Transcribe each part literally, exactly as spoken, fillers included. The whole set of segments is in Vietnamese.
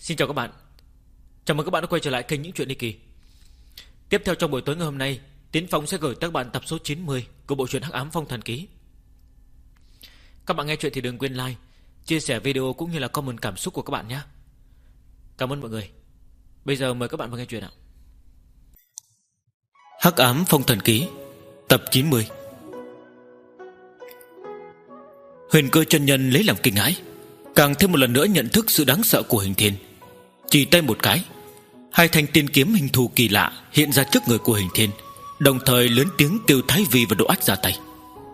Xin chào các bạn. Chào mừng các bạn đã quay trở lại kênh Những Chuyện Ly Kỳ. Tiếp theo trong buổi tối ngày hôm nay, Tiến Phong sẽ gửi tới các bạn tập số chín mươi của bộ truyện Hắc Ám Phong Thần Ký. Các bạn nghe chuyện thì đừng quên like, chia sẻ video cũng như là comment cảm xúc của các bạn nhé. Cảm ơn mọi người. Bây giờ mời các bạn vào nghe chuyện ạ. Hắc Ám Phong Thần Ký, tập chín mươi. Huyền Cơ chân nhân lấy làm kinh hãi, càng thêm một lần nữa nhận thức sự đáng sợ của Hình Thiên. Chỉ tay một cái, hai thanh tiên kiếm hình thù kỳ lạ hiện ra trước người của Hình Thiên, đồng thời lớn tiếng kêu Thái Vi và Độ Ách ra tay.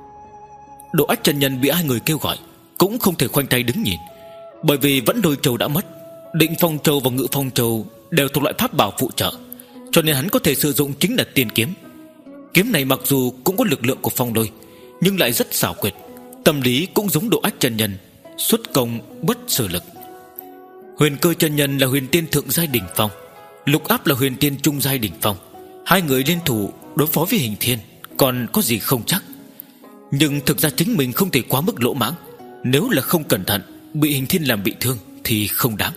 Độ Ách chân nhân bị hai người kêu gọi cũng không thể khoanh tay đứng nhìn, bởi vì vẫn đôi châu đã mất, Định Phong Châu và Ngự Phong Châu đều thuộc loại pháp bảo phụ trợ, cho nên hắn có thể sử dụng chính là tiên kiếm. Kiếm này mặc dù cũng có lực lượng của phong lôi, nhưng lại rất xảo quyệt, tâm lý cũng giống Độ Ách chân nhân, xuất công bất sử lực. Huyền Cơ chân nhân là huyền tiên thượng giai đỉnh phong, Lục Áp là huyền tiên trung giai đỉnh phong. Hai người liên thủ đối phó với Hình Thiên còn có gì không chắc. Nhưng thực ra chính mình không thể quá mức lỗ mãng, nếu là không cẩn thận bị Hình Thiên làm bị thương thì không đáng.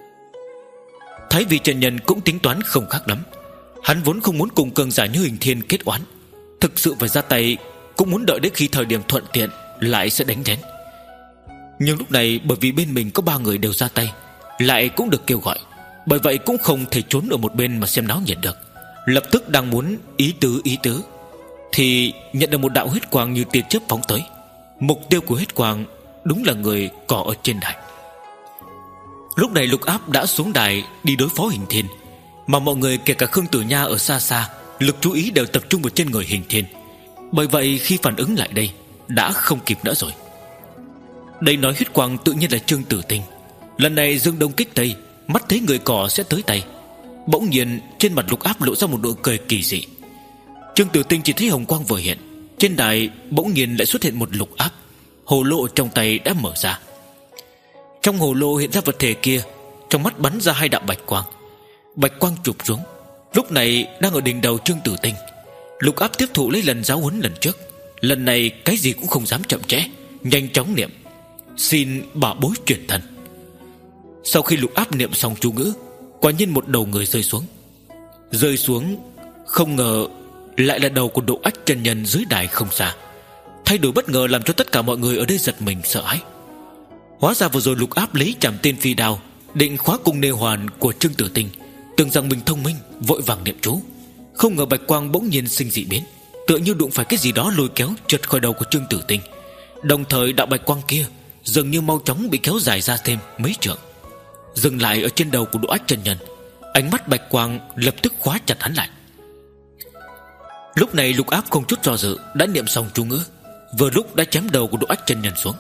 Thái Vi chân nhân cũng tính toán không khác lắm. Hắn vốn không muốn cùng cường giả như Hình Thiên kết oán, thực sự phải ra tay cũng muốn đợi đến khi thời điểm thuận tiện lại sẽ đánh đến. Nhưng lúc này bởi vì bên mình có ba người đều ra tay, lại cũng được kêu gọi, bởi vậy cũng không thể trốn ở một bên mà xem náo nhiệt được. Lập tức đang muốn ý tứ ý tứ thì nhận được một đạo huyết quang như tia chớp phóng tới. Mục tiêu của huyết quang đúng là người cỏ ở trên đài. Lúc này Lục Áp đã xuống đài đi đối phó Hình Thiên, mà mọi người kể cả Khương Tử Nha ở xa xa lực chú ý đều tập trung vào trên người Hình Thiên. Bởi vậy khi phản ứng lại đây đã không kịp nữa rồi. Đây nói huyết quang tự nhiên là Trương Tử Tinh. Lần này dương đông kích tây, mắt thấy người cỏ sẽ tới tay. Bỗng nhiên trên mặt Lục Áp lộ ra một nụ cười kỳ dị. Trương Tử Tinh chỉ thấy hồng quang vừa hiện, trên đài bỗng nhiên lại xuất hiện một Lục Áp. Hồ lô trong tay đã mở ra. Trong hồ lô hiện ra vật thể kia, trong mắt bắn ra hai đạo bạch quang. Bạch quang chụp xuống, lúc này đang ở đỉnh đầu Trương Tử Tinh. Lục Áp tiếp thụ lấy lần giáo huấn lần trước, lần này cái gì cũng không dám chậm trễ, nhanh chóng niệm: xin bảo bối chuyển thân. Sau khi Lục Áp niệm xong chú ngữ, quả nhiên một đầu người rơi xuống. Rơi xuống, không ngờ lại là đầu của Độ Ách chân nhân dưới đài không xa. Thay đổi bất ngờ làm cho tất cả mọi người ở đây giật mình sợ hãi. Hóa ra vừa rồi Lục Áp lấy Trảm Tiên Phi Đao định khóa cung nê hoàn của Trương Tử Tinh, tưởng rằng mình thông minh, vội vàng niệm chú. Không ngờ bạch quang bỗng nhiên sinh dị biến, tựa như đụng phải cái gì đó lôi kéo trượt khỏi đầu của Trương Tử Tinh. Đồng thời đạo bạch quang kia dường như mau chóng bị kéo dài ra thêm mấy trượng, dừng lại ở trên đầu của Độ Ách chân nhân. Ánh mắt bạch quang lập tức khóa chặt hắn lại. Lúc này Lục Áp không chút do dự đã niệm xong chú ngữ, vừa lúc đã chém đầu của Độ Ách chân nhân xuống.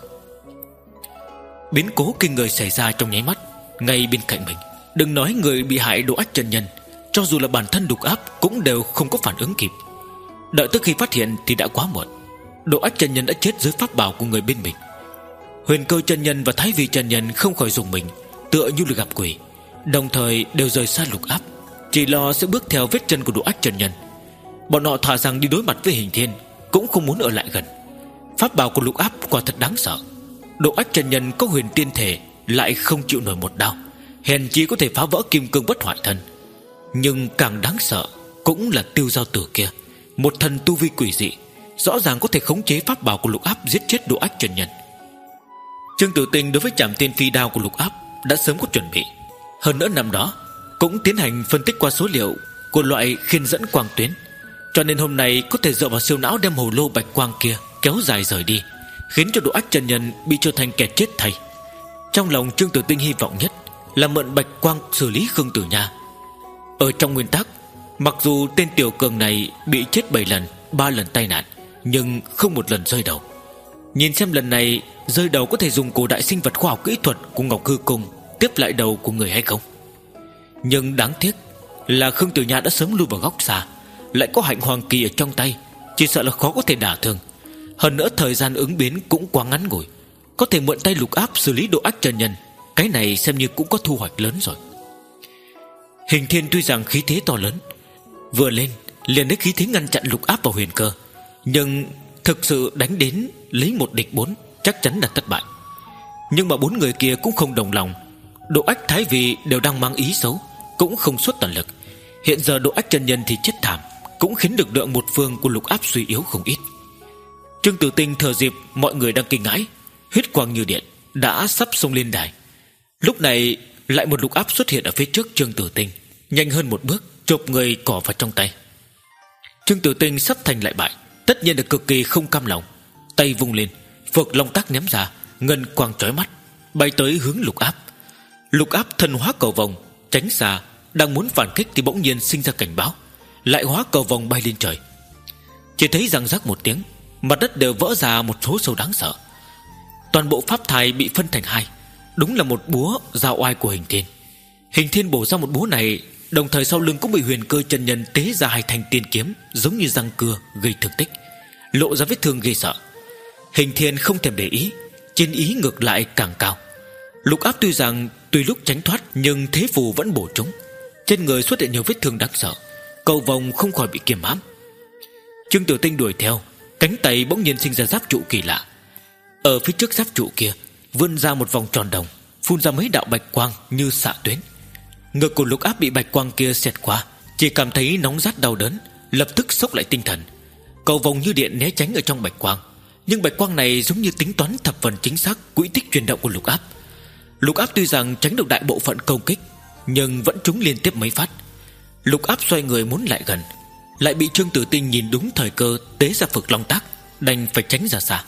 Biến cố kinh người xảy ra trong nháy mắt ngay bên cạnh mình. Đừng nói người bị hại Độ Ách chân nhân, cho dù là bản thân Lục Áp cũng đều không có phản ứng kịp. Đợi tới khi phát hiện thì đã quá muộn. Độ Ách chân nhân đã chết dưới pháp bảo của người bên mình. Huyền Cơ chân nhân và Thái Vi chân nhân không khỏi dùng mình, tựa như là gặp quỷ, đồng thời đều rời xa Lục Áp, chỉ lo sẽ bước theo vết chân của Độ Ách chân nhân. Bọn họ thà rằng đi đối mặt với Hình Thiên cũng không muốn ở lại gần. Pháp bảo của Lục Áp quả thật đáng sợ. Độ Ách chân nhân có huyền tiên thể lại không chịu nổi một đao, hèn chi có thể phá vỡ kim cương bất hoại thân. Nhưng càng đáng sợ cũng là Tiêu Giao Tử kia, một thần tu vi quỷ dị, rõ ràng có thể khống chế pháp bảo của Lục Áp giết chết Độ Ách chân nhân. Trương Tử Tinh đối với Trảm Tiên Phi Đao của Lục Áp đã sớm có chuẩn bị. Hơn nữa năm đó cũng tiến hành phân tích qua số liệu của loại khiên dẫn quang tuyến, cho nên hôm nay có thể dựa vào siêu não đem hồ lô bạch quang kia kéo dài rời đi, khiến cho Độ Ách chân nhân bị trở thành kẻ chết thay. Trong lòng Trương Tử Tinh hy vọng nhất là mượn bạch quang xử lý Khương Tử Nha. Ở trong nguyên tắc, mặc dù tên tiểu cường này bị chết bảy lần, ba lần tai nạn, nhưng không một lần rơi đầu. Nhìn xem lần này rơi đầu có thể dùng cổ đại sinh vật khoa học kỹ thuật của Ngọc Hư Cung tiếp lại đầu của người hay không. Nhưng đáng tiếc là Khương Tử Nha đã sớm lui vào góc xa, lại có hạnh hoàng kỳ ở trong tay, chỉ sợ là khó có thể đả thương. Hơn nữa thời gian ứng biến cũng quá ngắn ngủi, có thể mượn tay Lục Áp xử lý Độ Ách chân nhân, cái này xem như cũng có thu hoạch lớn rồi. Hình Thiên tuy rằng khí thế to lớn, vừa lên liền lấy khí thế ngăn chặn Lục Áp và Huyền Cơ, nhưng thực sự đánh đến lấy một địch bốn chắc chắn là thất bại. Nhưng mà bốn người kia cũng không đồng lòng, Độ Ách, Thái Vi đều đang mang ý xấu, cũng không xuất toàn lực. Hiện giờ Độ Ách chân nhân thì chết thảm, cũng khiến lực lượng một phương của Lục Áp suy yếu không ít. Trương Tử Tinh thừa dịp mọi người đang kinh ngãi, huyết quang như điện đã sắp xông lên đài. Lúc này lại một Lục Áp xuất hiện ở phía trước Trương Tử Tinh, nhanh hơn một bước chộp người cỏ vào trong tay. Trương Tử Tinh sắp thành lại bại, tất nhiên là cực kỳ không cam lòng. Tay vung lên, Phược Long Tác ném ra, ngân quang chói mắt bay tới hướng Lục Áp. Lục Áp thân hóa cầu vồng tránh xa, đang muốn phản kích thì bỗng nhiên sinh ra cảnh báo, lại hóa cầu vồng bay lên trời. Chỉ thấy răng rắc một tiếng, mặt đất đều vỡ ra một số sâu đáng sợ. Toàn bộ pháp thai bị phân thành hai, đúng là một búa giao oai của Hình Thiên. Hình Thiên bổ ra một búa này, đồng thời sau lưng cũng bị Huyền Cơ chân nhân tế ra hai thanh tiên kiếm giống như răng cưa gây thương tích, lộ ra vết thương ghê sợ. Hình Thiên không thèm để ý, chiến ý ngược lại càng cao. Lục Áp tuy rằng tùy lúc tránh thoát, nhưng thế phù vẫn bổ trúng, trên người xuất hiện nhiều vết thương đáng sợ, cầu vồng không khỏi bị kiềm hãm. Trương Tử Tinh đuổi theo, cánh tay bỗng nhiên sinh ra giáp trụ kỳ lạ. Ở phía trước giáp trụ kia vươn ra một vòng tròn đồng, phun ra mấy đạo bạch quang như xạ tuyến. Ngực của Lục Áp bị bạch quang kia xẹt qua, chỉ cảm thấy nóng rát đau đớn, lập tức sốc lại tinh thần. Cầu vồng như điện né tránh ở trong bạch quang, nhưng bạch quang này giống như tính toán thập phần chính xác quỹ tích chuyển động của Lục Áp. Lục Áp tuy rằng tránh được đại bộ phận công kích, nhưng vẫn trúng liên tiếp mấy phát. Lục Áp xoay người muốn lại gần, lại bị Trương Tử Tinh nhìn đúng thời cơ tế ra Phược Long Tác, đành phải tránh ra xa.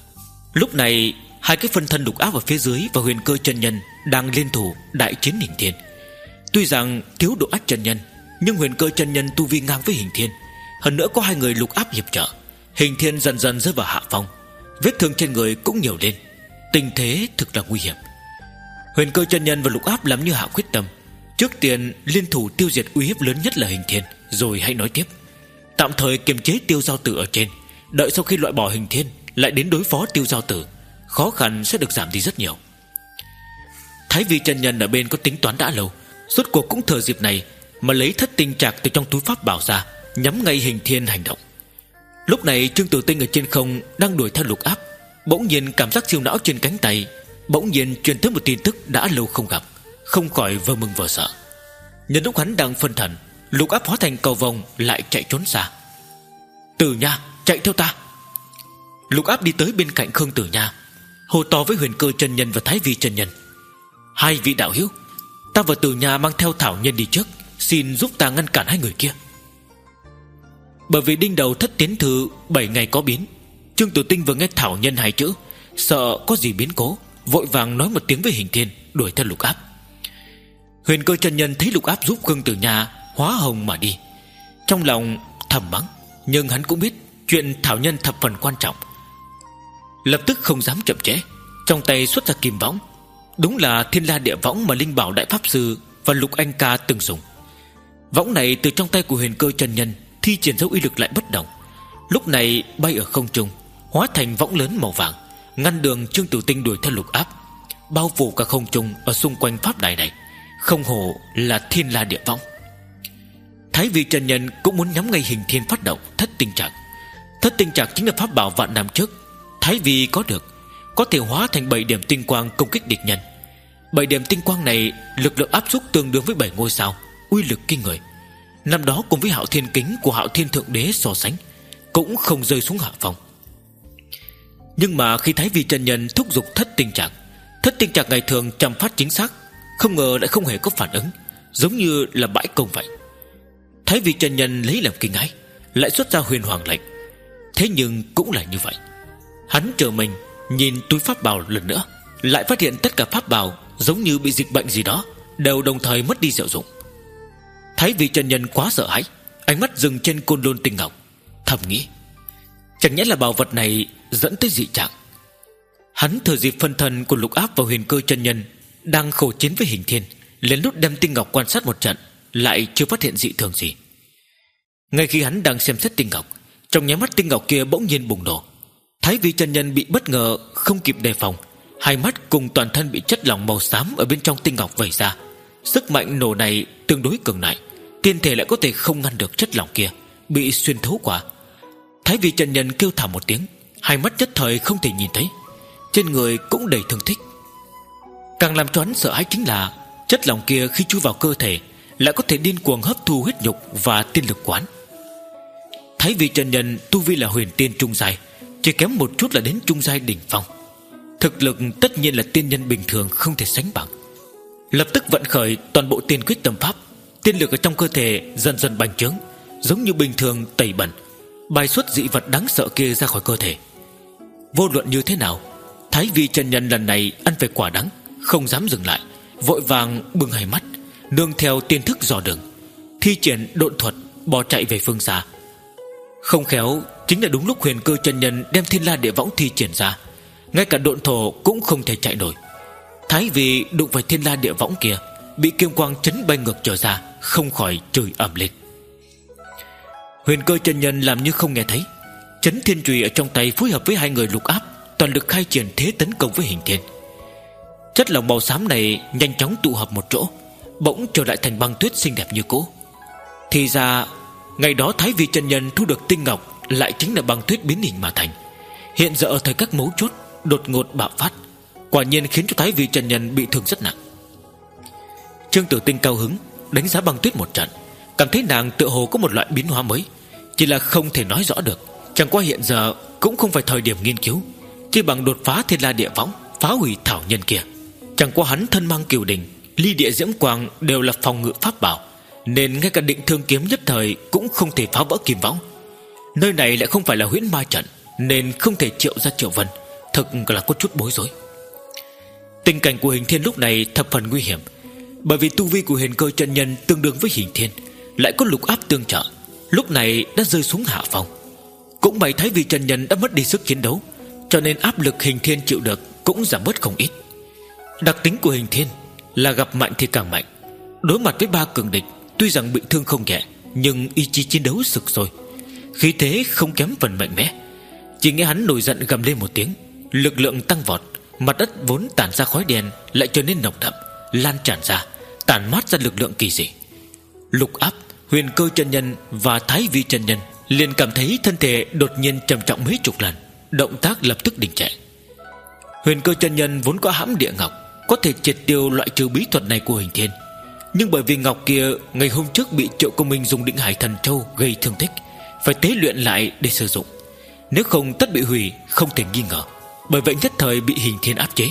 Lúc này hai cái phân thân Lục Áp ở phía dưới và Huyền Cơ chân nhân đang liên thủ đại chiến Hình Thiên. Tuy rằng thiếu Độ Ách chân nhân, nhưng Huyền Cơ chân nhân tu vi ngang với Hình Thiên, hơn nữa có hai người Lục Áp hiệp trợ, Hình Thiên dần dần rơi vào hạ phong, vết thương trên người cũng nhiều lên, tình thế thực là nguy hiểm. Huyền Cơ chân nhân và Lục Áp làm như hạ quyết tâm, trước tiên liên thủ tiêu diệt uy hiếp lớn nhất là Hình Thiên, rồi hãy nói tiếp. Tạm thời kiềm chế Tiêu Giao Tử ở trên, đợi sau khi loại bỏ Hình Thiên lại đến đối phó Tiêu Giao Tử, khó khăn sẽ được giảm đi rất nhiều. Thái Vi chân nhân ở bên có tính toán đã lâu, rốt cuộc cũng thừa dịp này mà lấy thất tinh trạc từ trong túi pháp bảo ra, nhắm ngay Hình Thiên hành động. Lúc này Trương Tử Tinh ở trên không đang đuổi theo Lục Áp, bỗng nhiên cảm giác siêu não trên cánh tay bỗng nhiên truyền tới một tin tức đã lâu không gặp, không khỏi vừa mừng vừa sợ. Nhân lúc hắn đang phân thần, Lục Áp hóa thành cầu vồng lại chạy trốn xa. Tử Nha, chạy theo ta! Lục Áp đi tới bên cạnh Khương Tử Nha, hô to với Huyền Cơ chân nhân và Thái Vi chân nhân: hai vị đạo hữu, ta và Tử Nha mang theo Thảo Nhân đi trước, xin giúp ta ngăn cản hai người kia. Bởi vì đinh đầu thất tiến thư bảy ngày có biến, Trương Tử Tinh vừa nghe Thảo Nhân hai chữ, sợ có gì biến cố, vội vàng nói một tiếng với Hình Thiên, đuổi theo Lục Áp. Huyền Cơ chân nhân thấy Lục Áp giúp Khương Tử Nha hóa hồng mà đi, trong lòng thầm mắng, nhưng hắn cũng biết chuyện Thảo Nhân thập phần quan trọng, lập tức không dám chậm trễ, trong tay xuất ra kim võng. Đúng là Thiên La Địa Võng mà Linh Bảo Đại Pháp Sư và Lục Anh Ca từng dùng. Võng này từ trong tay của Huyền Cơ chân nhân thi triển dấu uy lực lại bất đồng, lúc này bay ở không trung, hóa thành võng lớn màu vàng, ngăn đường Trương Tử Tinh đuổi theo Lục Áp, bao phủ cả không trung ở xung quanh pháp đài này, không hổ là Thiên La Địa Võng. Thái Vi chân nhân cũng muốn nhắm ngay Hình Thiên phát động thất tinh trạc. Thất tinh trạc chính là pháp bảo vạn năm trước Thái Vi có được, có thể hóa thành bảy điểm tinh quang công kích địch nhân. Bảy điểm tinh quang này lực lượng áp xúc tương đương với bảy ngôi sao, uy lực kinh người. Năm đó cùng với Hạo Thiên Kính của Hạo Thiên Thượng Đế so sánh, cũng không rơi xuống hạ phong. Nhưng mà khi Thái Vi chân nhân thúc giục thất tinh trạc, thất tinh trạc ngày thường chăm phát chính xác, không ngờ lại không hề có phản ứng, giống như là bãi công vậy. Thái Vi chân nhân lấy làm kinh hãi, lại xuất ra huyền hoàng lệnh. Thế nhưng cũng là như vậy, hắn chờ mình nhìn túi pháp bảo lần nữa, lại phát hiện tất cả pháp bảo giống như bị dịch bệnh gì đó, đều đồng thời mất đi diệu dụng. Thái Vi chân nhân quá sợ hãi, ánh mắt dừng trên côn lôn tinh ngọc, thầm nghĩ, chẳng nhẽ là bảo vật này dẫn tới dị trạng. Hắn thừa dịp phân thân của Lục Áp và Huyền Cơ chân nhân đang khổ chiến với Hình Thiên, lén lút đem tinh ngọc quan sát một trận, lại chưa phát hiện dị thường gì. Ngay khi hắn đang xem xét tinh ngọc, trong nháy mắt tinh ngọc kia bỗng nhiên bùng nổ. Thái Vi chân nhân bị bất ngờ, không kịp đề phòng, hai mắt cùng toàn thân bị chất lỏng màu xám ở bên trong tinh ngọc vẩy ra. Sức mạnh nổ này tương đối cường đại, tiên thể lại có thể không ngăn được chất lỏng kia, bị xuyên thấu qua. Thái Vi chân nhân kêu thảm một tiếng, hai mắt nhất thời không thể nhìn thấy, trên người cũng đầy thương tích. Càng làm cho hắn sợ hãi chính là chất lỏng kia khi chui vào cơ thể lại có thể điên cuồng hấp thu huyết nhục và tiên lực quán. Thái Vi chân nhân tu vi là huyền tiên trung giai, chỉ kém một chút là đến trung giai đỉnh phong. Thực lực tất nhiên là tiên nhân bình thường không thể sánh bằng. Lập tức vận khởi toàn bộ tiên quyết tâm pháp, tiên lực ở trong cơ thể dần dần bành trướng, giống như bình thường tẩy bẩn, bài xuất dị vật đáng sợ kia ra khỏi cơ thể. Vô luận như thế nào, Thái Vi chân nhân lần này ăn phải quả đắng, không dám dừng lại, vội vàng bừng hai mắt, nương theo tiên thức dò đường, thi triển độn thuật bỏ chạy về phương xa. Không khéo chính là đúng lúc Huyền Cơ chân nhân đem Thiên La Địa Võng thi triển ra, ngay cả độn thổ cũng không thể chạy nổi. Thái Vi đụng phải Thiên La Địa Võng kia, bị kim quang chấn bay ngược trở ra, không khỏi chửi ầm lên. Huyền Cơ chân nhân làm như không nghe thấy, chấn thiên chùy ở trong tay phối hợp với hai người lục áp, toàn lực khai triển thế tấn công với Hình Thiên. Chất lỏng màu xám này nhanh chóng tụ hợp một chỗ, bỗng trở lại thành băng tuyết xinh đẹp như cũ. Thì ra ngày đó Thái Vi chân nhân thu được tinh ngọc lại chính là băng tuyết biến hình mà thành. Hiện giờ ở thời các mấu chốt đột ngột bạo phát, quả nhiên khiến cho Thái Vi chân nhân bị thương rất nặng. Trương Tử Tinh cao hứng đánh giá băng tuyết một trận, cảm thấy nàng tựa hồ có một loại biến hóa mới, chỉ là không thể nói rõ được. Chẳng qua hiện giờ cũng không phải thời điểm nghiên cứu, chỉ bằng đột phá Thiên La Địa Võng, phá hủy thảo nhân kia. Chẳng qua hắn thân mang cửu đình, ly địa diễm quang đều là phòng ngự pháp bảo, nên ngay cả định thương kiếm nhất thời cũng không thể phá vỡ kim võng. Nơi này lại không phải là huyễn ma trận, nên không thể triệu ra Triệu Vân, thực là có chút bối rối. Tình cảnh của Hình Thiên lúc này thập phần nguy hiểm, bởi vì tu vi của Huyền Cơ chân nhân tương đương với Hình Thiên, lại có lục áp tương trợ, lúc này đã rơi xuống hạ phong. Cũng may Thái Vi chân nhân đã mất đi sức chiến đấu, cho nên áp lực Hình Thiên chịu được cũng giảm bớt không ít. Đặc tính của Hình Thiên là gặp mạnh thì càng mạnh, đối mặt với ba cường địch, tuy rằng bị thương không nhẹ, nhưng ý chí chiến đấu sực sôi, khí thế không kém phần mạnh mẽ. Chỉ nghe hắn nổi giận gầm lên một tiếng, lực lượng tăng vọt, mặt đất vốn tản ra khói đen lại trở nên nồng đậm, lan tràn ra, tản mát ra lực lượng kỳ dị. Lục áp, Huyền Cơ chân nhân và Thái Vi chân nhân liền cảm thấy thân thể đột nhiên trầm trọng mấy chục lần, động tác lập tức đình trệ. Huyền Cơ chân nhân vốn có hãm địa ngọc, có thể triệt tiêu loại trừ bí thuật này của Hình Thiên, nhưng bởi vì ngọc kia ngày hôm trước bị Triệu Công Minh dùng Định Hải Thần Châu gây thương tích, phải tế luyện lại để sử dụng, nếu không tất bị hủy không thể nghi ngờ. Bởi vậy nhất thời bị Hình Thiên áp chế.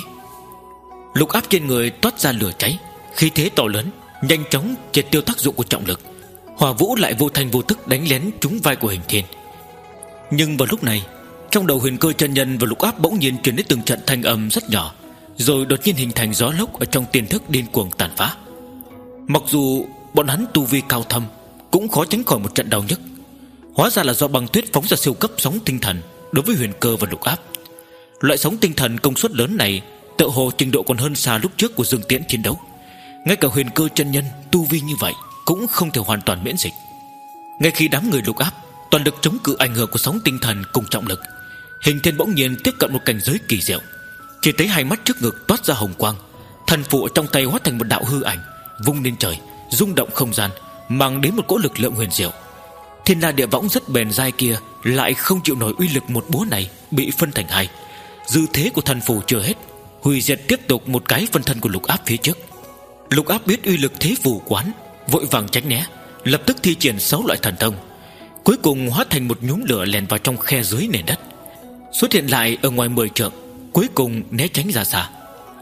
Lục áp trên người toát ra lửa cháy, khí thế to lớn, nhanh chóng triệt tiêu tác dụng của trọng lực. Hỏa vũ lại vô thành vô tức đánh lén trúng vai của Hình Thiên. Nhưng vào lúc này, trong đầu Huyền Cơ chân nhân và lục áp bỗng nhiên truyền đến từng trận thanh âm rất nhỏ, rồi đột nhiên hình thành gió lốc ở trong tiềm thức điên cuồng tàn phá. Mặc dù bọn hắn tu vi cao thâm, cũng khó tránh khỏi một trận đau nhức. Hóa ra là do băng tuyết phóng ra siêu cấp sóng tinh thần đối với Huyền Cơ và lục áp. Loại sóng tinh thần công suất lớn này tựa hồ trình độ còn hơn xa lúc trước của Dương Tiễn chiến đấu. Ngay cả Huyền Cơ chân nhân tu vi như vậy cũng không thể hoàn toàn miễn dịch. Ngay khi đám người lục áp toàn lực chống cự ảnh hưởng của sóng tinh thần cùng trọng lực, Hình Thiên bỗng nhiên tiếp cận một cảnh giới kỳ diệu. Chỉ thấy hai mắt trước ngực toát ra hồng quang, thần phụ trong tay hóa thành một đạo hư ảnh, vung lên trời, rung động không gian, mang đến một cỗ lực lượng huyền diệu. Thiên La Địa Võng rất bền dai kia lại không chịu nổi uy lực một búa này, bị phân thành hai. Dư thế của thần phù chưa hết, hủy diệt tiếp tục một cái phân thân của lục áp phía trước. Lục áp biết uy lực thế phù quán, vội vàng tránh né, lập tức thi triển sáu loại thần thông, cuối cùng hóa thành một nhúm lửa lèn vào trong khe dưới nền đất, xuất hiện lại ở ngoài mười trượng, cuối cùng né tránh ra xa.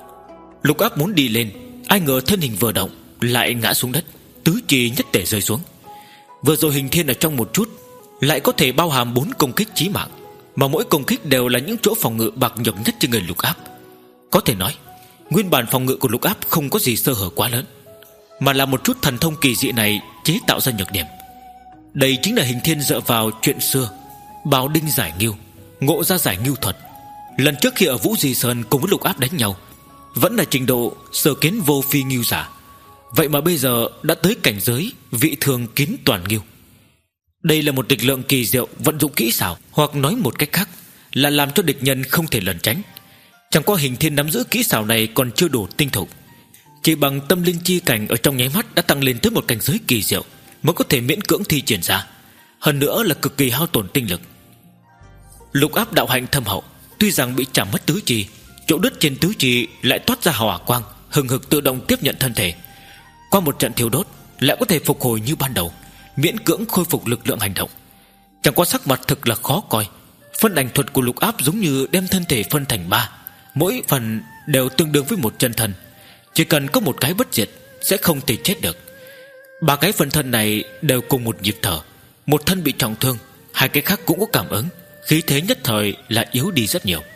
Lục áp muốn đi lên, ai ngờ thân hình vừa động lại ngã xuống đất, tứ chi nhất tề rơi xuống. Vừa rồi Hình Thiên ở trong một chút lại có thể bao hàm bốn công kích chí mạng, mà mỗi công kích đều là những chỗ phòng ngự bạc nhược nhất trên người lục áp. Có thể nói nguyên bản phòng ngự của lục áp không có gì sơ hở quá lớn, mà là một chút thần thông kỳ dị này chế tạo ra nhược điểm. Đây chính là Hình Thiên dựa vào chuyện xưa Bào Đinh giải ngưu, ngộ ra giải ngưu thuật. Lần trước khi ở Vũ Di Sơn cùng với lục áp đánh nhau, vẫn là trình độ sở kiến vô phi ngưu giả, vậy mà bây giờ đã tới cảnh giới vị thường kiến toàn ngưu. Đây là một lực lượng kỳ diệu vận dụng kỹ xảo, hoặc nói một cách khác là làm cho địch nhân không thể lẩn tránh. Chẳng qua Hình Thiên nắm giữ kỹ xảo này còn chưa đủ tinh thục, chỉ bằng tâm linh chi cảnh ở trong nháy mắt đã tăng lên tới một cảnh giới kỳ diệu mới có thể miễn cưỡng thi triển ra, hơn nữa là cực kỳ hao tổn tinh lực. Lục áp đạo hạnh thâm hậu, tuy rằng bị chạm mất tứ chi, chỗ đứt trên tứ chi lại toát ra hỏa quang, hừng hực tự động tiếp nhận thân thể. Qua một trận thiêu đốt lại có thể phục hồi như ban đầu, miễn cưỡng khôi phục lực lượng hành động. Chẳng qua sắc mặt thực là khó coi. Phân ảnh thuật của Lục Áp giống như đem thân thể phân thành ba, mỗi phần đều tương đương với một chân thân. Chỉ cần có một cái bất diệt sẽ không thể chết được. Ba cái phân thân này đều cùng một nhịp thở. Một thân bị trọng thương, hai cái khác cũng có cảm ứng, khí thế nhất thời là yếu đi rất nhiều.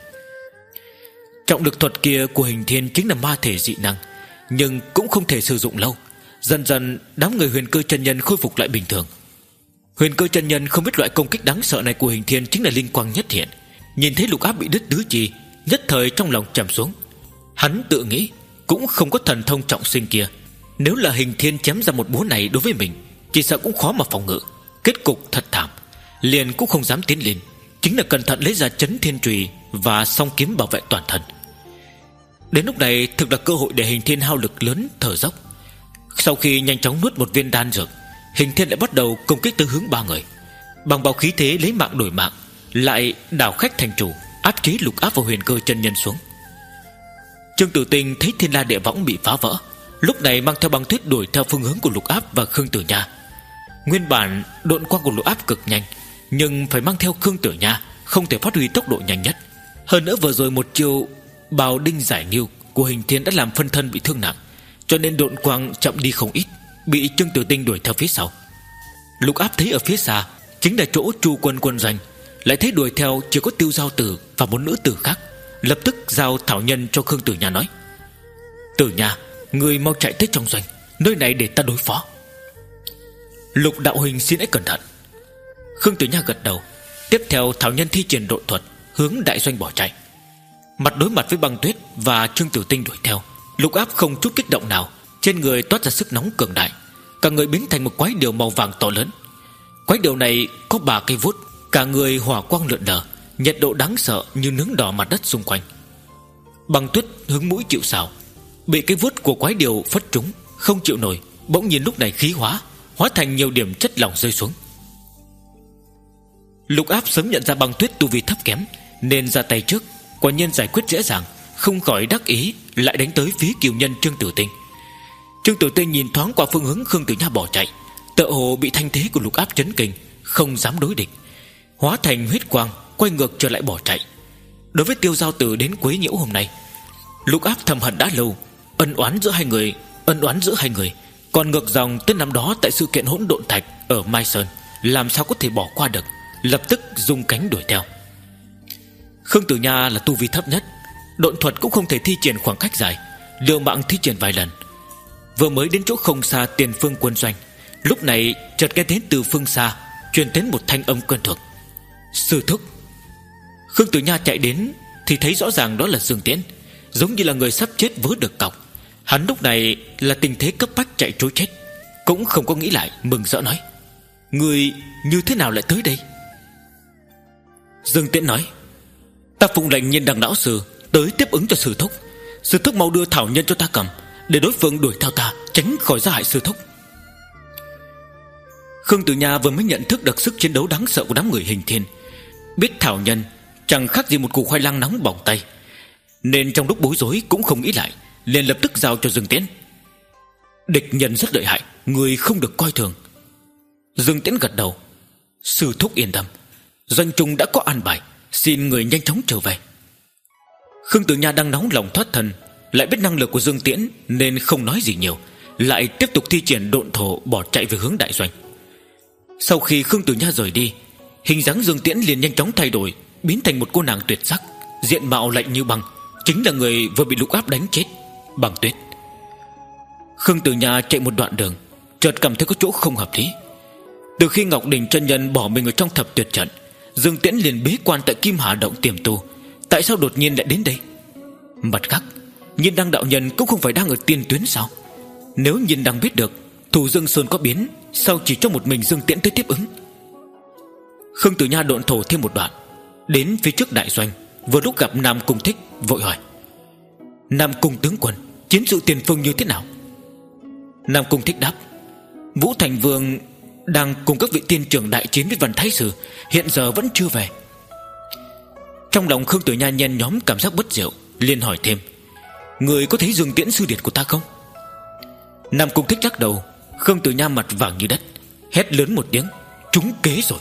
Trọng lực thuật kia của Hình Thiên chính là ma thể dị năng, nhưng cũng không thể sử dụng lâu. Dần dần đám người Huyền Cơ chân nhân khôi phục lại bình thường. Huyền Cơ chân nhân không biết loại công kích đáng sợ này của Hình Thiên chính là linh quang nhất hiện. Nhìn thấy Lục Áp bị đứt tứ chi, nhất thời trong lòng trầm xuống. Hắn tự nghĩ cũng không có thần thông trọng sinh kia, nếu là Hình Thiên chém ra một búa này đối với mình, chỉ sợ cũng khó mà phòng ngự. Kết cục thật thảm, liền cũng không dám tiến lên, chính là cẩn thận lấy ra Chấn Thiên Chùy và song kiếm bảo vệ toàn thân. Đến lúc này thực là cơ hội để Hình Thiên hao lực lớn thở dốc. Sau khi nhanh chóng nuốt một viên đan dược, Hình Thiên lại bắt đầu công kích tới hướng ba người. Bằng bao khí thế lấy mạng đổi mạng, lại đảo khách thành chủ, áp chế Lục Áp và Huyền Cơ chân nhân xuống. Trương Tử Tinh thấy Thiên La Địa Võng bị phá vỡ, lúc này mang theo băng tuyết đuổi theo phương hướng của Lục Áp và Khương Tử Nha. Nguyên bản độn quang của Lục Áp cực nhanh, nhưng phải mang theo Khương Tử Nha, không thể phát huy tốc độ nhanh nhất. Hơn nữa vừa rồi một chiêu bào đinh giải nghiêu của Hình Thiên đã làm phân thân bị thương nặng, cho nên độn quang chậm đi không ít, bị Trương Tử Tinh đuổi theo phía sau. Lục Áp thấy ở phía xa chính là chỗ Chu Quân quân doanh, lại thấy đuổi theo chỉ có Tiêu Giao Tử và một nữ tử khác, lập tức giao thảo nhân cho Khương Tử Nha nói: Tử Nha, người mau chạy tới trong doanh, nơi này để ta đối phó. Lục đạo huynh xin hãy cẩn thận. Khương Tử Nha gật đầu. Tiếp theo thảo nhân thi triển độn thuật hướng đại doanh bỏ chạy. Mặt đối mặt với băng tuyết và Trương Tử Tinh đuổi theo, Lục Áp không chút kích động nào, trên người toát ra sức nóng cường đại, cả người biến thành một quái điểu màu vàng to lớn. Quái điểu này có ba cây vuốt, cả người hỏa quang lượn lờ, nhiệt độ đáng sợ như nướng đỏ mặt đất xung quanh. Băng tuyết hướng mũi chịu sào, bị cái vuốt của quái điểu phất trúng, không chịu nổi, bỗng nhiên lúc này khí hóa, hóa thành nhiều điểm chất lỏng rơi xuống. Lục Áp sớm nhận ra băng tuyết tu vi thấp kém, nên ra tay trước, quả nhiên giải quyết dễ dàng, không khỏi đắc ý, lại đánh tới phía kiều nhân Trương Tử Tinh. Trương Tử Tinh nhìn thoáng qua phương hướng Khương Tử Nha bỏ chạy, tựa hồ bị thanh thế của Lục Áp chấn kinh, không dám đối địch, hóa thành huyết quang quay ngược trở lại bỏ chạy. Đối với Tiêu Giao Tử đến quấy nhiễu hôm nay, Lục Áp thầm hận đã lâu, ân oán giữa hai người, ân oán giữa hai người còn ngược dòng tới năm đó tại sự kiện hỗn độn thạch ở Mai Sơn, làm sao có thể bỏ qua được, lập tức rung cánh đuổi theo. Khương Tử Nha là tu vi thấp nhất, độn thuật cũng không thể thi triển khoảng cách dài, liều mạng thi triển vài lần. Vừa mới đến chỗ không xa tiền phương quân doanh, lúc này chợt nghe đến từ phương xa truyền đến một thanh âm quen thuộc: Sư thúc. Khương Tử Nha chạy đến thì thấy rõ ràng đó là Dương Tiễn, giống như là người sắp chết vớ được cọc. Hắn lúc này là tình thế cấp bách chạy trối chết, cũng không có nghĩ lại, mừng rỡ nói: Người như thế nào lại tới đây? Dương Tiễn nói: Ta phụng lệnh Nhiên Đằng lão sư tới tiếp ứng cho sư thúc. Sư thúc mau đưa thảo nhân cho ta cầm, để đối phương đuổi theo ta, tránh khỏi ra hại sư thúc. Khương Tử Nha vừa mới nhận thức được sức chiến đấu đáng sợ của đám người Hình Thiên, biết thảo nhân chẳng khác gì một củ khoai lang nóng bỏng tay, nên trong lúc bối rối cũng không nghĩ lại, liền lập tức giao cho Dương Tiễn. Địch nhân rất lợi hại, người không được coi thường. Dương Tiễn gật đầu: Sư thúc yên tâm, doanh trung đã có an bài, xin người nhanh chóng trở về. Khương Tử Nha đang nóng lòng thoát thân, lại biết năng lực của Dương Tiễn nên không nói gì nhiều, lại tiếp tục thi triển độn thổ bỏ chạy về hướng đại doanh. Sau khi Khương Tử Nha rời đi, hình dáng Dương Tiễn liền nhanh chóng thay đổi, biến thành một cô nàng tuyệt sắc, diện mạo lạnh như băng, chính là người vừa bị Lục Áp đánh chết, Băng Tuyết. Khương Tử Nha chạy một đoạn đường, chợt cảm thấy có chỗ không hợp lý. Từ khi Ngọc Đình chân nhân bỏ mình ở trong thập tuyệt trận, Dương Tiễn liền bế quan tại Kim Hà động tiềm tu, tại sao đột nhiên lại đến đây? Mặt khác, Nhiên Đăng đạo nhân cũng không phải đang ở tiên tuyến sao? Nếu Nhiên Đăng biết được thủ Dương Sơn có biến, sao chỉ cho một mình Dương Tiễn tới tiếp ứng? Khương Tử Nha độn thổ thêm một đoạn, đến phía trước đại doanh, vừa lúc gặp Nam Cung Thích, vội hỏi: Nam Cung tướng quân, chiến sự tiền phương như thế nào? Nam Cung Thích đáp: Vũ Thành Vương đang cùng các vị tiên trưởng đại chiến với Văn Thái Sư, hiện giờ vẫn chưa về. Trong lòng Khương Tử Nha nhen nhóm cảm giác bất diệu, liền hỏi thêm: Người có thấy Dương Tiễn sư điệt của ta không? Nam Cung Thích lắc đầu. Khương Tử Nha mặt vàng như đất, hét lớn một tiếng: trúng kế rồi.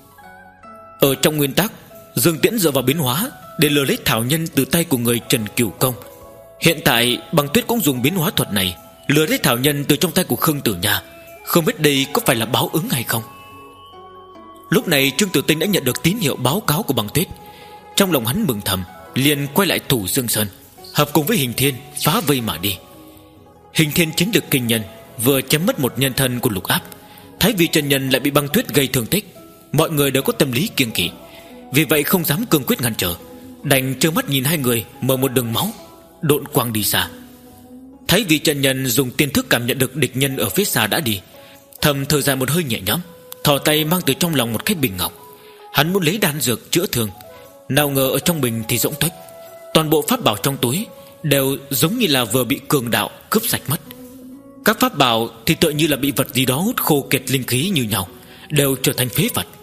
Ở trong nguyên tắc, Dương Tiễn dựa vào biến hóa để lừa lấy thảo nhân từ tay của người Trần Cửu Công. Hiện tại Băng Tuyết cũng dùng biến hóa thuật này lừa lấy thảo nhân từ trong tay của Khương Tử Nha. Không biết đây có phải là báo ứng hay không. Lúc này Trương Tử Tinh đã nhận được tín hiệu báo cáo của Băng Tuyết. Trong lòng hắn mừng thầm, liền quay lại thủ Dương Sơn, hợp cùng với Hình Thiên phá vây mà đi. Hình Thiên chính lực kinh nhân, vừa chém mất một nhân thân của Lục Áp. Thái Vi chân nhân lại bị Băng Tuyết gây thương tích. Mọi người đều có tâm lý kiêng kỵ, vì vậy không dám cương quyết ngăn trở, đành trơ mắt nhìn hai người mở một đường máu, độn quang đi xa. Thái Vi chân nhân dùng tiên thức cảm nhận được địch nhân ở phía xa đã đi, thầm thở dài một hơi nhẹ nhõm, thò tay mang từ trong lòng một cái bình ngọc. Hắn muốn lấy đan dược chữa thương, nào ngờ ở trong bình thì rỗng tuếch. Toàn bộ pháp bảo trong túi đều giống như là vừa bị cường đạo cướp sạch mất. Các pháp bảo thì tựa như là bị vật gì đó hút khô kiệt linh khí như nhau, đều trở thành phế vật.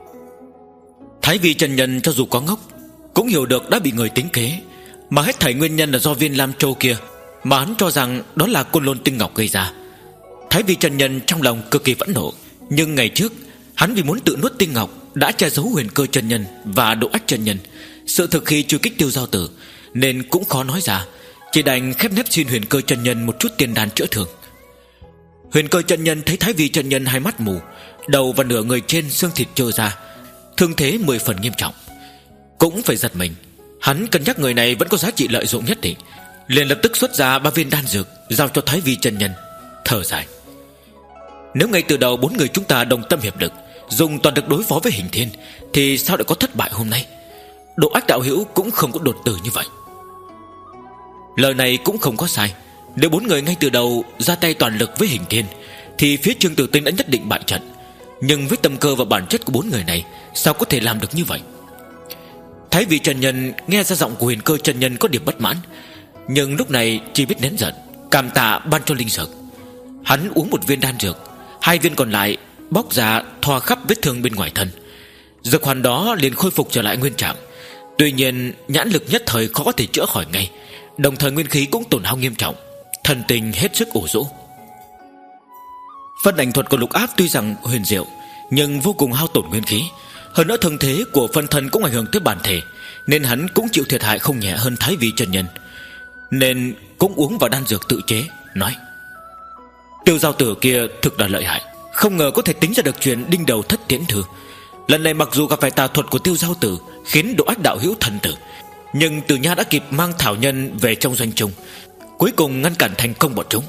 Thái Vi chân nhân cho dù có ngốc cũng hiểu được đã bị người tính kế, mà hết thảy nguyên nhân là do viên Lam Châu kia, mà hắn cho rằng đó là Côn Lôn Tinh Ngọc gây ra. Thái Vi chân nhân trong lòng cực kỳ phẫn nộ, nhưng ngày trước hắn vì muốn tự nuốt tinh ngọc đã che giấu Huyền Cơ chân nhân và Độ Ách chân nhân sự thực khi truy kích Tiêu Giao Tử, nên cũng khó nói ra, chỉ đành khép nép xin Huyền Cơ chân nhân một chút tiền đan chữa thương. Huyền Cơ chân nhân thấy Thái Vi chân nhân hai mắt mù, đầu và nửa người trên xương thịt trơ ra, thương thế mười phần nghiêm trọng, cũng phải giật mình. Hắn cân nhắc người này vẫn có giá trị lợi dụng nhất định, liền lập tức xuất ra ba viên đan dược giao cho Thái Vi chân nhân, thở dài: nếu ngay từ đầu bốn người chúng ta đồng tâm hiệp lực, dùng toàn lực đối phó với Hình Thiên, thì sao lại có thất bại hôm nay? Độ Ách đạo hữu cũng không có đột tử như vậy. Lời này cũng không có sai. Nếu bốn người ngay từ đầu ra tay toàn lực với Hình Thiên, thì phía Trương Tử Tinh đã nhất định bại trận. Nhưng với tâm cơ và bản chất của bốn người này, sao có thể làm được như vậy? Thái Vi chân nhân nghe ra giọng của Huyền Cơ chân nhân có điểm bất mãn, nhưng lúc này chỉ biết nén giận, cảm tạ ban cho linh dược. Hắn uống một viên đan dược, hai viên còn lại bóc ra thoa khắp vết thương bên ngoài thân. Dược hoàn đó liền khôi phục trở lại nguyên trạng. Tuy nhiên nhãn lực nhất thời khó có thể chữa khỏi ngay, đồng thời nguyên khí cũng tổn hao nghiêm trọng, thần tình hết sức ủ rũ. Phân ảnh thuật của Lục Áp tuy rằng huyền diệu, nhưng vô cùng hao tổn nguyên khí. Hơn nữa thân thế của phân thân cũng ảnh hưởng tới bản thể, nên hắn cũng chịu thiệt hại không nhẹ hơn Thái Vi chân nhân, nên cũng uống vào đan dược tự chế, nói: Tiêu Giao Tử kia thực là lợi hại, không ngờ có thể tính ra được chuyện đinh đầu thất tiễn thư. Lần này mặc dù gặp phải tà thuật của Tiêu Giao Tử khiến Độ Ách đạo hữu thần tử, nhưng Tử Nha đã kịp mang thảo nhân về trong doanh trung, cuối cùng ngăn cản thành công bọn chúng.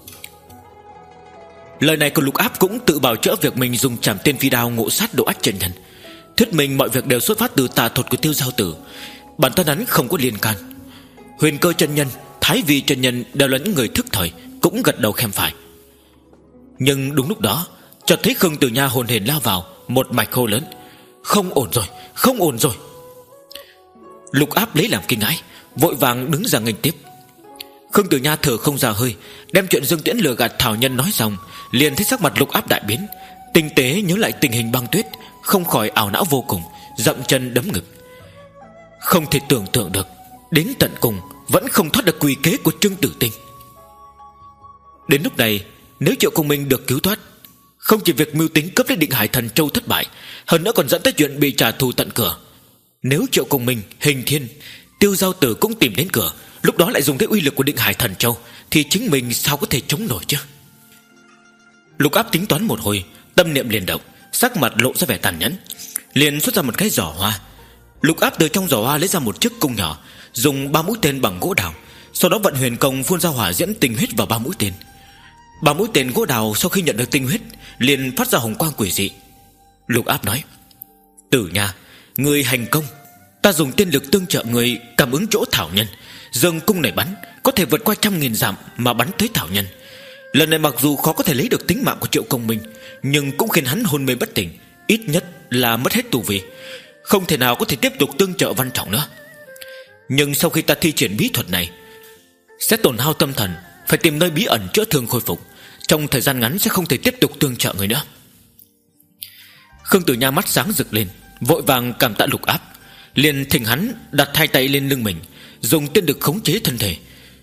Lời này của Lục Áp cũng tự bào chữa việc mình dùng trảm tiên phi đao ngộ sát Độ Ách chân nhân, thuyết minh mọi việc đều xuất phát từ tà thuật của Tiêu Giao Tử, bản thân hắn không có liên can. Huyền Cơ chân nhân, Thái Vi chân nhân đều là những người thức thời, cũng gật đầu khen phải. Nhưng đúng lúc đó, chợt thấy Khương Tử Nha hồn hển lao vào, một mạch hô lớn: không ổn rồi, không ổn rồi. Lục Áp lấy làm kinh hãi, vội vàng đứng ra nghênh tiếp. Khương Tử Nha thở không ra hơi, đem chuyện Dương Tiễn lừa gạt thảo nhân nói xong, liền thấy sắc mặt Lục Áp đại biến, tinh tế nhớ lại tình hình băng tuyết, không khỏi ảo não vô cùng, dậm chân đấm ngực. Không thể tưởng tượng được, đến tận cùng vẫn không thoát được quỷ kế của Trương Tử Tinh. Đến lúc này, nếu Triệu Công Minh được cứu thoát, không chỉ việc mưu tính cướp lấy Định Hải Thần Châu thất bại, hơn nữa còn dẫn tới chuyện bị trả thù tận cửa. Nếu Triệu Công Minh, Hình Thiên, Tiêu Giao Tử cũng tìm đến cửa, lúc đó lại dùng tới uy lực của Định Hải Thần Châu, thì chính mình sao có thể chống nổi chứ? Lục Áp tính toán một hồi, tâm niệm liền động, sắc mặt lộ ra vẻ tàn nhẫn, liền xuất ra một cái giỏ hoa. Lục Áp từ trong giỏ hoa lấy ra một chiếc cung nhỏ, dùng ba mũi tên bằng gỗ đào, sau đó vận huyền công phun ra hỏa diễm tinh huyết vào ba mũi tên. Ba mũi tên gỗ đào sau khi nhận được tinh huyết liền phát ra hồng quang quỷ dị. Lục Áp nói: Tử Nha, người hành công, ta dùng tiên lực tương trợ người cảm ứng chỗ thảo nhân, dương cung này bắn có thể vượt qua trăm nghìn dặm mà bắn tới thảo nhân. Lần này mặc dù khó có thể lấy được tính mạng của Triệu Công Minh, nhưng cũng khiến hắn hôn mê bất tỉnh, ít nhất là mất hết tu vi, không thể nào có thể tiếp tục tương trợ Văn Trọng nữa. Nhưng sau khi ta thi triển bí thuật này, sẽ tổn hao tâm thần, phải tìm nơi bí ẩn chữa thương khôi phục, trong thời gian ngắn sẽ không thể tiếp tục tương trợ người nữa. Khương Tử Nha mắt sáng rực lên, vội vàng cảm tạ Lục Áp, liền thỉnh hắn đặt hai tay lên lưng mình, dùng tiên lực khống chế thân thể.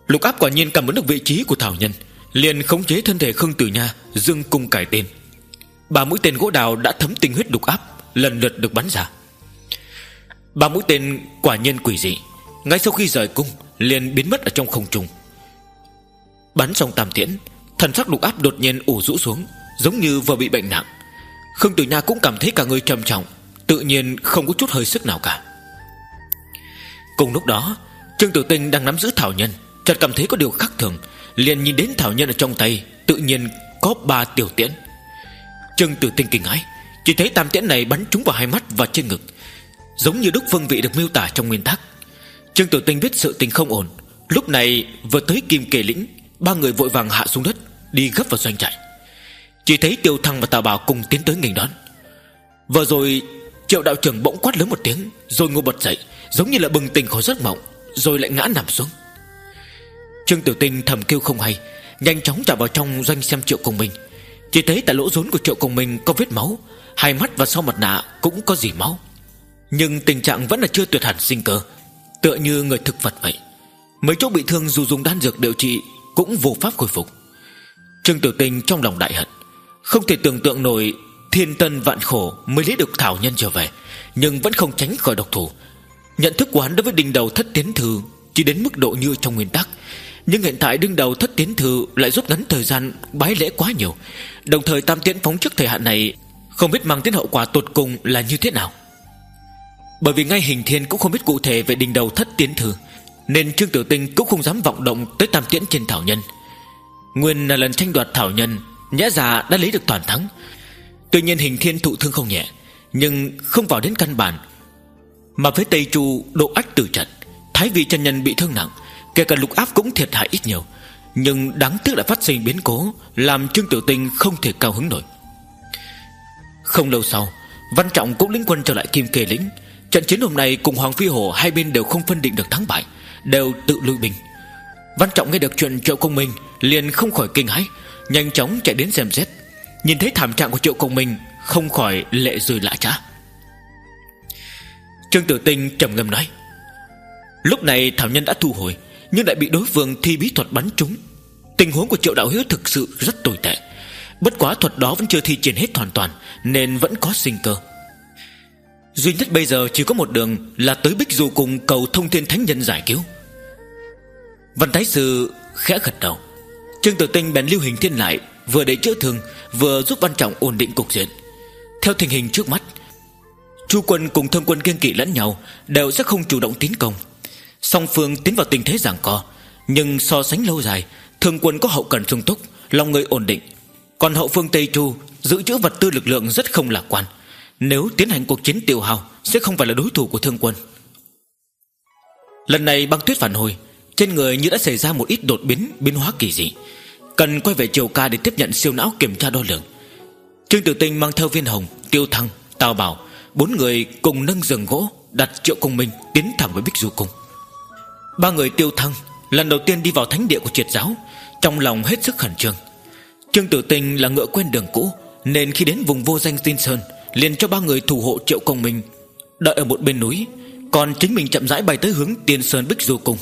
Lục Áp quả nhiên cảm ứng được vị trí của Thảo Nhân, liền khống chế thân thể Khương Tử Nha dương cung cải tên. Ba mũi tên gỗ đào đã thấm tinh huyết Lục Áp lần lượt được bắn ra. Ba mũi tên quả nhiên quỷ dị, ngay sau khi rời cung liền biến mất ở trong không trung. Bắn xong tam tiễn, thần sắc Lục Áp đột nhiên ủ rũ xuống, giống như vừa bị bệnh nặng. Khương Tử Nha cũng cảm thấy cả người trầm trọng, tự nhiên không có chút hơi sức nào cả. Cùng lúc đó, Trương Tử Tinh đang nắm giữ Thảo Nhân, chợt cảm thấy có điều khác thường, liền nhìn đến Thảo Nhân ở trong tay tự nhiên có ba tiểu tiễn. Trương Tử Tinh kinh hãi, chỉ thấy tam tiễn này bắn trúng vào hai mắt và trên ngực, giống như đúc phương vị được miêu tả trong nguyên tắc. Trương Tử Tinh biết sự tình không ổn, lúc này vừa tới Kim Kê lĩnh, ba người vội vàng hạ xuống đất, đi gấp vào doanh trại. Chỉ thấy Tiêu Thăng và Tào Bảo cùng tiến tới nghênh đón. Vừa rồi Triệu đạo trưởng bỗng quát lớn một tiếng, rồi ngồi bật dậy, giống như là bừng tỉnh khỏi giấc mộng, rồi lại ngã nằm xuống. Trương Tử Tinh thầm kêu không hay, nhanh chóng chạy vào trong doanh xem Triệu Công Minh. Chỉ thấy tại lỗ rốn của Triệu Công Minh có vết máu, hai mắt và sau mặt nạ cũng có dỉ máu, nhưng tình trạng vẫn là chưa tuyệt hẳn sinh cơ, tựa như người thực vật vậy. Mấy chỗ bị thương dù dùng đan dược điều trị cũng vô pháp khôi phục. Trương Tử Tinh trong lòng đại hận, không thể tưởng tượng nổi thiên tân vạn khổ mới lấy được Thảo Nhân trở về, nhưng vẫn không tránh khỏi độc thủ. Nhận thức của hắn đối với đinh đầu thất tiến thư chỉ đến mức độ như trong nguyên tắc, nhưng hiện tại đinh đầu thất tiến thư lại rút ngắn thời gian bái lễ quá nhiều, đồng thời tam tiễn phóng trước thời hạn này không biết mang đến hậu quả tột cùng là như thế nào. Bởi vì ngay Hình Thiên cũng không biết cụ thể về đinh đầu thất tiến thư, nên Trương Tử Tinh cũng không dám vọng động tới tam tiễn trên Thảo Nhân. Nguyên là lần tranh đoạt Thảo Nhân, nhã già đã lấy được toàn thắng. Tuy nhiên Hình Thiên thụ thương không nhẹ, nhưng không vào đến căn bản. Mà với Tây Chu độ ách tử trận, Thái Vi chân nhân bị thương nặng, kể cả Lục Áp cũng thiệt hại ít nhiều. Nhưng đáng tiếc đã phát sinh biến cố, làm Trương Tử Tinh không thể cao hứng nổi. Không lâu sau, Văn Trọng cũng lĩnh quân trở lại Kim Kê lĩnh. Trận chiến hôm nay cùng Hoàng Phi Hổ hai bên đều không phân định được thắng bại, đều tự lui binh. Văn Trọng nghe được chuyện Triệu Công Minh liền không khỏi kinh hãi, nhanh chóng chạy đến xem xét. Nhìn thấy thảm trạng của Triệu Công Minh, không khỏi lệ rơi lã chã. Trương Tử Tinh trầm ngâm nói: lúc này Thảo Nhân đã thu hồi, nhưng lại bị đối phương thi bí thuật bắn trúng. Tình huống của Triệu đạo hữu thực sự rất tồi tệ, bất quá thuật đó vẫn chưa thi triển hết hoàn toàn, nên vẫn có sinh cơ. Duy nhất bây giờ chỉ có một đường là tới Bích Du cùng cầu Thông Thiên Thánh Nhân giải cứu. Văn Thái Sư khẽ gật đầu. Trương Tử Tinh bèn lưu Hình Thiên lại, vừa để chữa thương, vừa giúp Văn Trọng ổn định cục diện. Theo tình hình trước mắt, Chu quân cùng Thương quân kiêng kỵ lẫn nhau, đều sẽ không chủ động tiến công. Song phương tiến vào tình thế giằng co, nhưng so sánh lâu dài, Thương quân có hậu cần sung túc, lòng người ổn định, còn hậu phương Tây Chu giữ chữ vật tư lực lượng rất không lạc quan. Nếu tiến hành cuộc chiến tiêu hao, sẽ không phải là đối thủ của Thương quân. Lần này băng tuyết phản hồi, trên người như đã xảy ra một ít đột biến, biến hóa kỳ dị, cần quay về Triều Ca để tiếp nhận siêu não kiểm tra đo lường. Trương Tử Tinh mang theo Viên Hồng, Tiêu Thăng, Tào Bảo, bốn người cùng nâng giường gỗ đặt Triệu Công Minh tiến thẳng với Bích Du cung. Ba người Tiêu Thăng lần đầu tiên đi vào thánh địa của Triệt giáo, trong lòng hết sức khẩn trương. Trương Tử Tinh là ngựa quen đường cũ, nên khi đến vùng vô danh Tiên Sơn, liền cho ba người thủ hộ Triệu Công Minh đợi ở một bên núi, còn chính mình chậm rãi bay tới hướng Tiên Sơn Bích Du cung.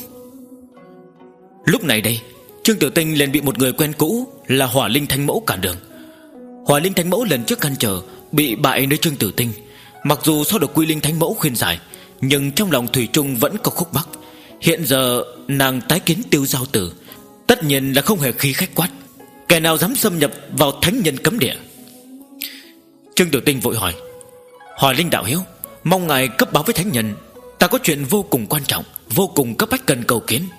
Lúc này đây, Trương Tử Tinh liền bị một người quen cũ là Hỏa Linh Thánh Mẫu cản đường. Hỏa Linh Thánh Mẫu lần trước ngăn trở, bị bại nơi Trương Tử Tinh. Mặc dù sau được Quy Linh Thánh Mẫu khuyên giải, nhưng trong lòng thủy chung vẫn có khúc mắc. Hiện giờ nàng tái kiến Tiêu Giao Tử, tất nhiên là không hề khí khách quát: kẻ nào dám xâm nhập vào thánh nhân cấm địa? Trương Tử Tinh vội hỏi: Hỏa Linh đạo hiếu, mong ngài cấp báo với thánh nhân, ta có chuyện vô cùng quan trọng, vô cùng cấp bách cần cầu kiến.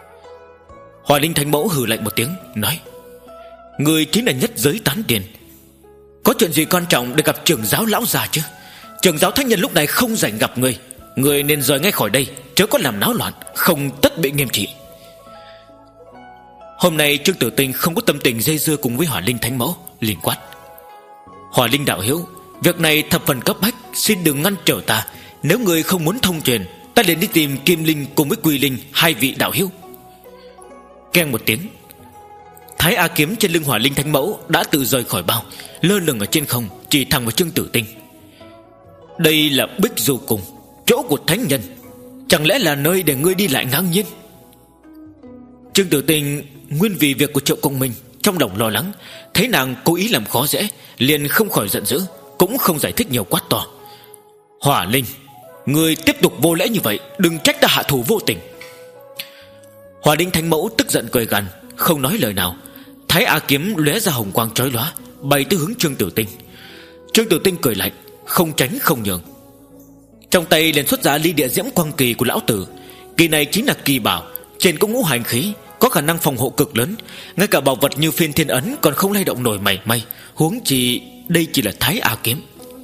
Hỏa Linh Thánh Mẫu hừ lạnh một tiếng, nói: người chính là nhất giới tán tiền, có chuyện gì quan trọng để gặp trưởng giáo lão già chứ? Trưởng giáo thánh nhân lúc này không rảnh gặp người, người nên rời ngay khỏi đây, chớ có làm náo loạn, không tất bị nghiêm trị. Hôm nay Trương Tử Tinh không có tâm tình dây dưa cùng với Hỏa Linh Thánh Mẫu, liền quát: Hỏa Linh đạo hiếu, việc này thập phần cấp bách, xin đừng ngăn trở ta. Nếu người không muốn thông truyền, ta liền đi tìm Kim Linh cùng với Quy Linh, hai vị đạo hiếu. Keng một tiếng, Thái A kiếm trên lưng Hỏa Linh Thánh Mẫu đã tự rời khỏi bao, lơ lửng ở trên không, chỉ thẳng vào Trương Tử Tinh. Đây là Bích Du cung, chỗ của thánh nhân, chẳng lẽ là nơi để ngươi đi lại ngang nhiên? Trương Tử Tinh nguyên vì việc của Triệu Công Minh trong lòng lo lắng, thấy nàng cố ý làm khó dễ, liền không khỏi giận dữ, cũng không giải thích nhiều, quát to: Hỏa Linh, người tiếp tục vô lễ như vậy, đừng trách ta hạ thủ vô tình. Hỏa Linh Thánh Mẫu tức giận cười gằn, không nói lời nào. Thái A kiếm lóe ra hồng quang chói lóa, bay tới hướng Trương Tử Tinh. Trương Tử Tinh cười lạnh, không tránh không nhường, trong tay liền xuất ra ly địa diễm quang kỳ của lão tử. Kỳ này chính là kỳ bảo, trên có ngũ hành khí, có khả năng phòng hộ cực lớn. Ngay cả bảo vật như phiên thiên ấn còn không lay động nổi mảy may, huống chi đây chỉ là Thái A kiếm.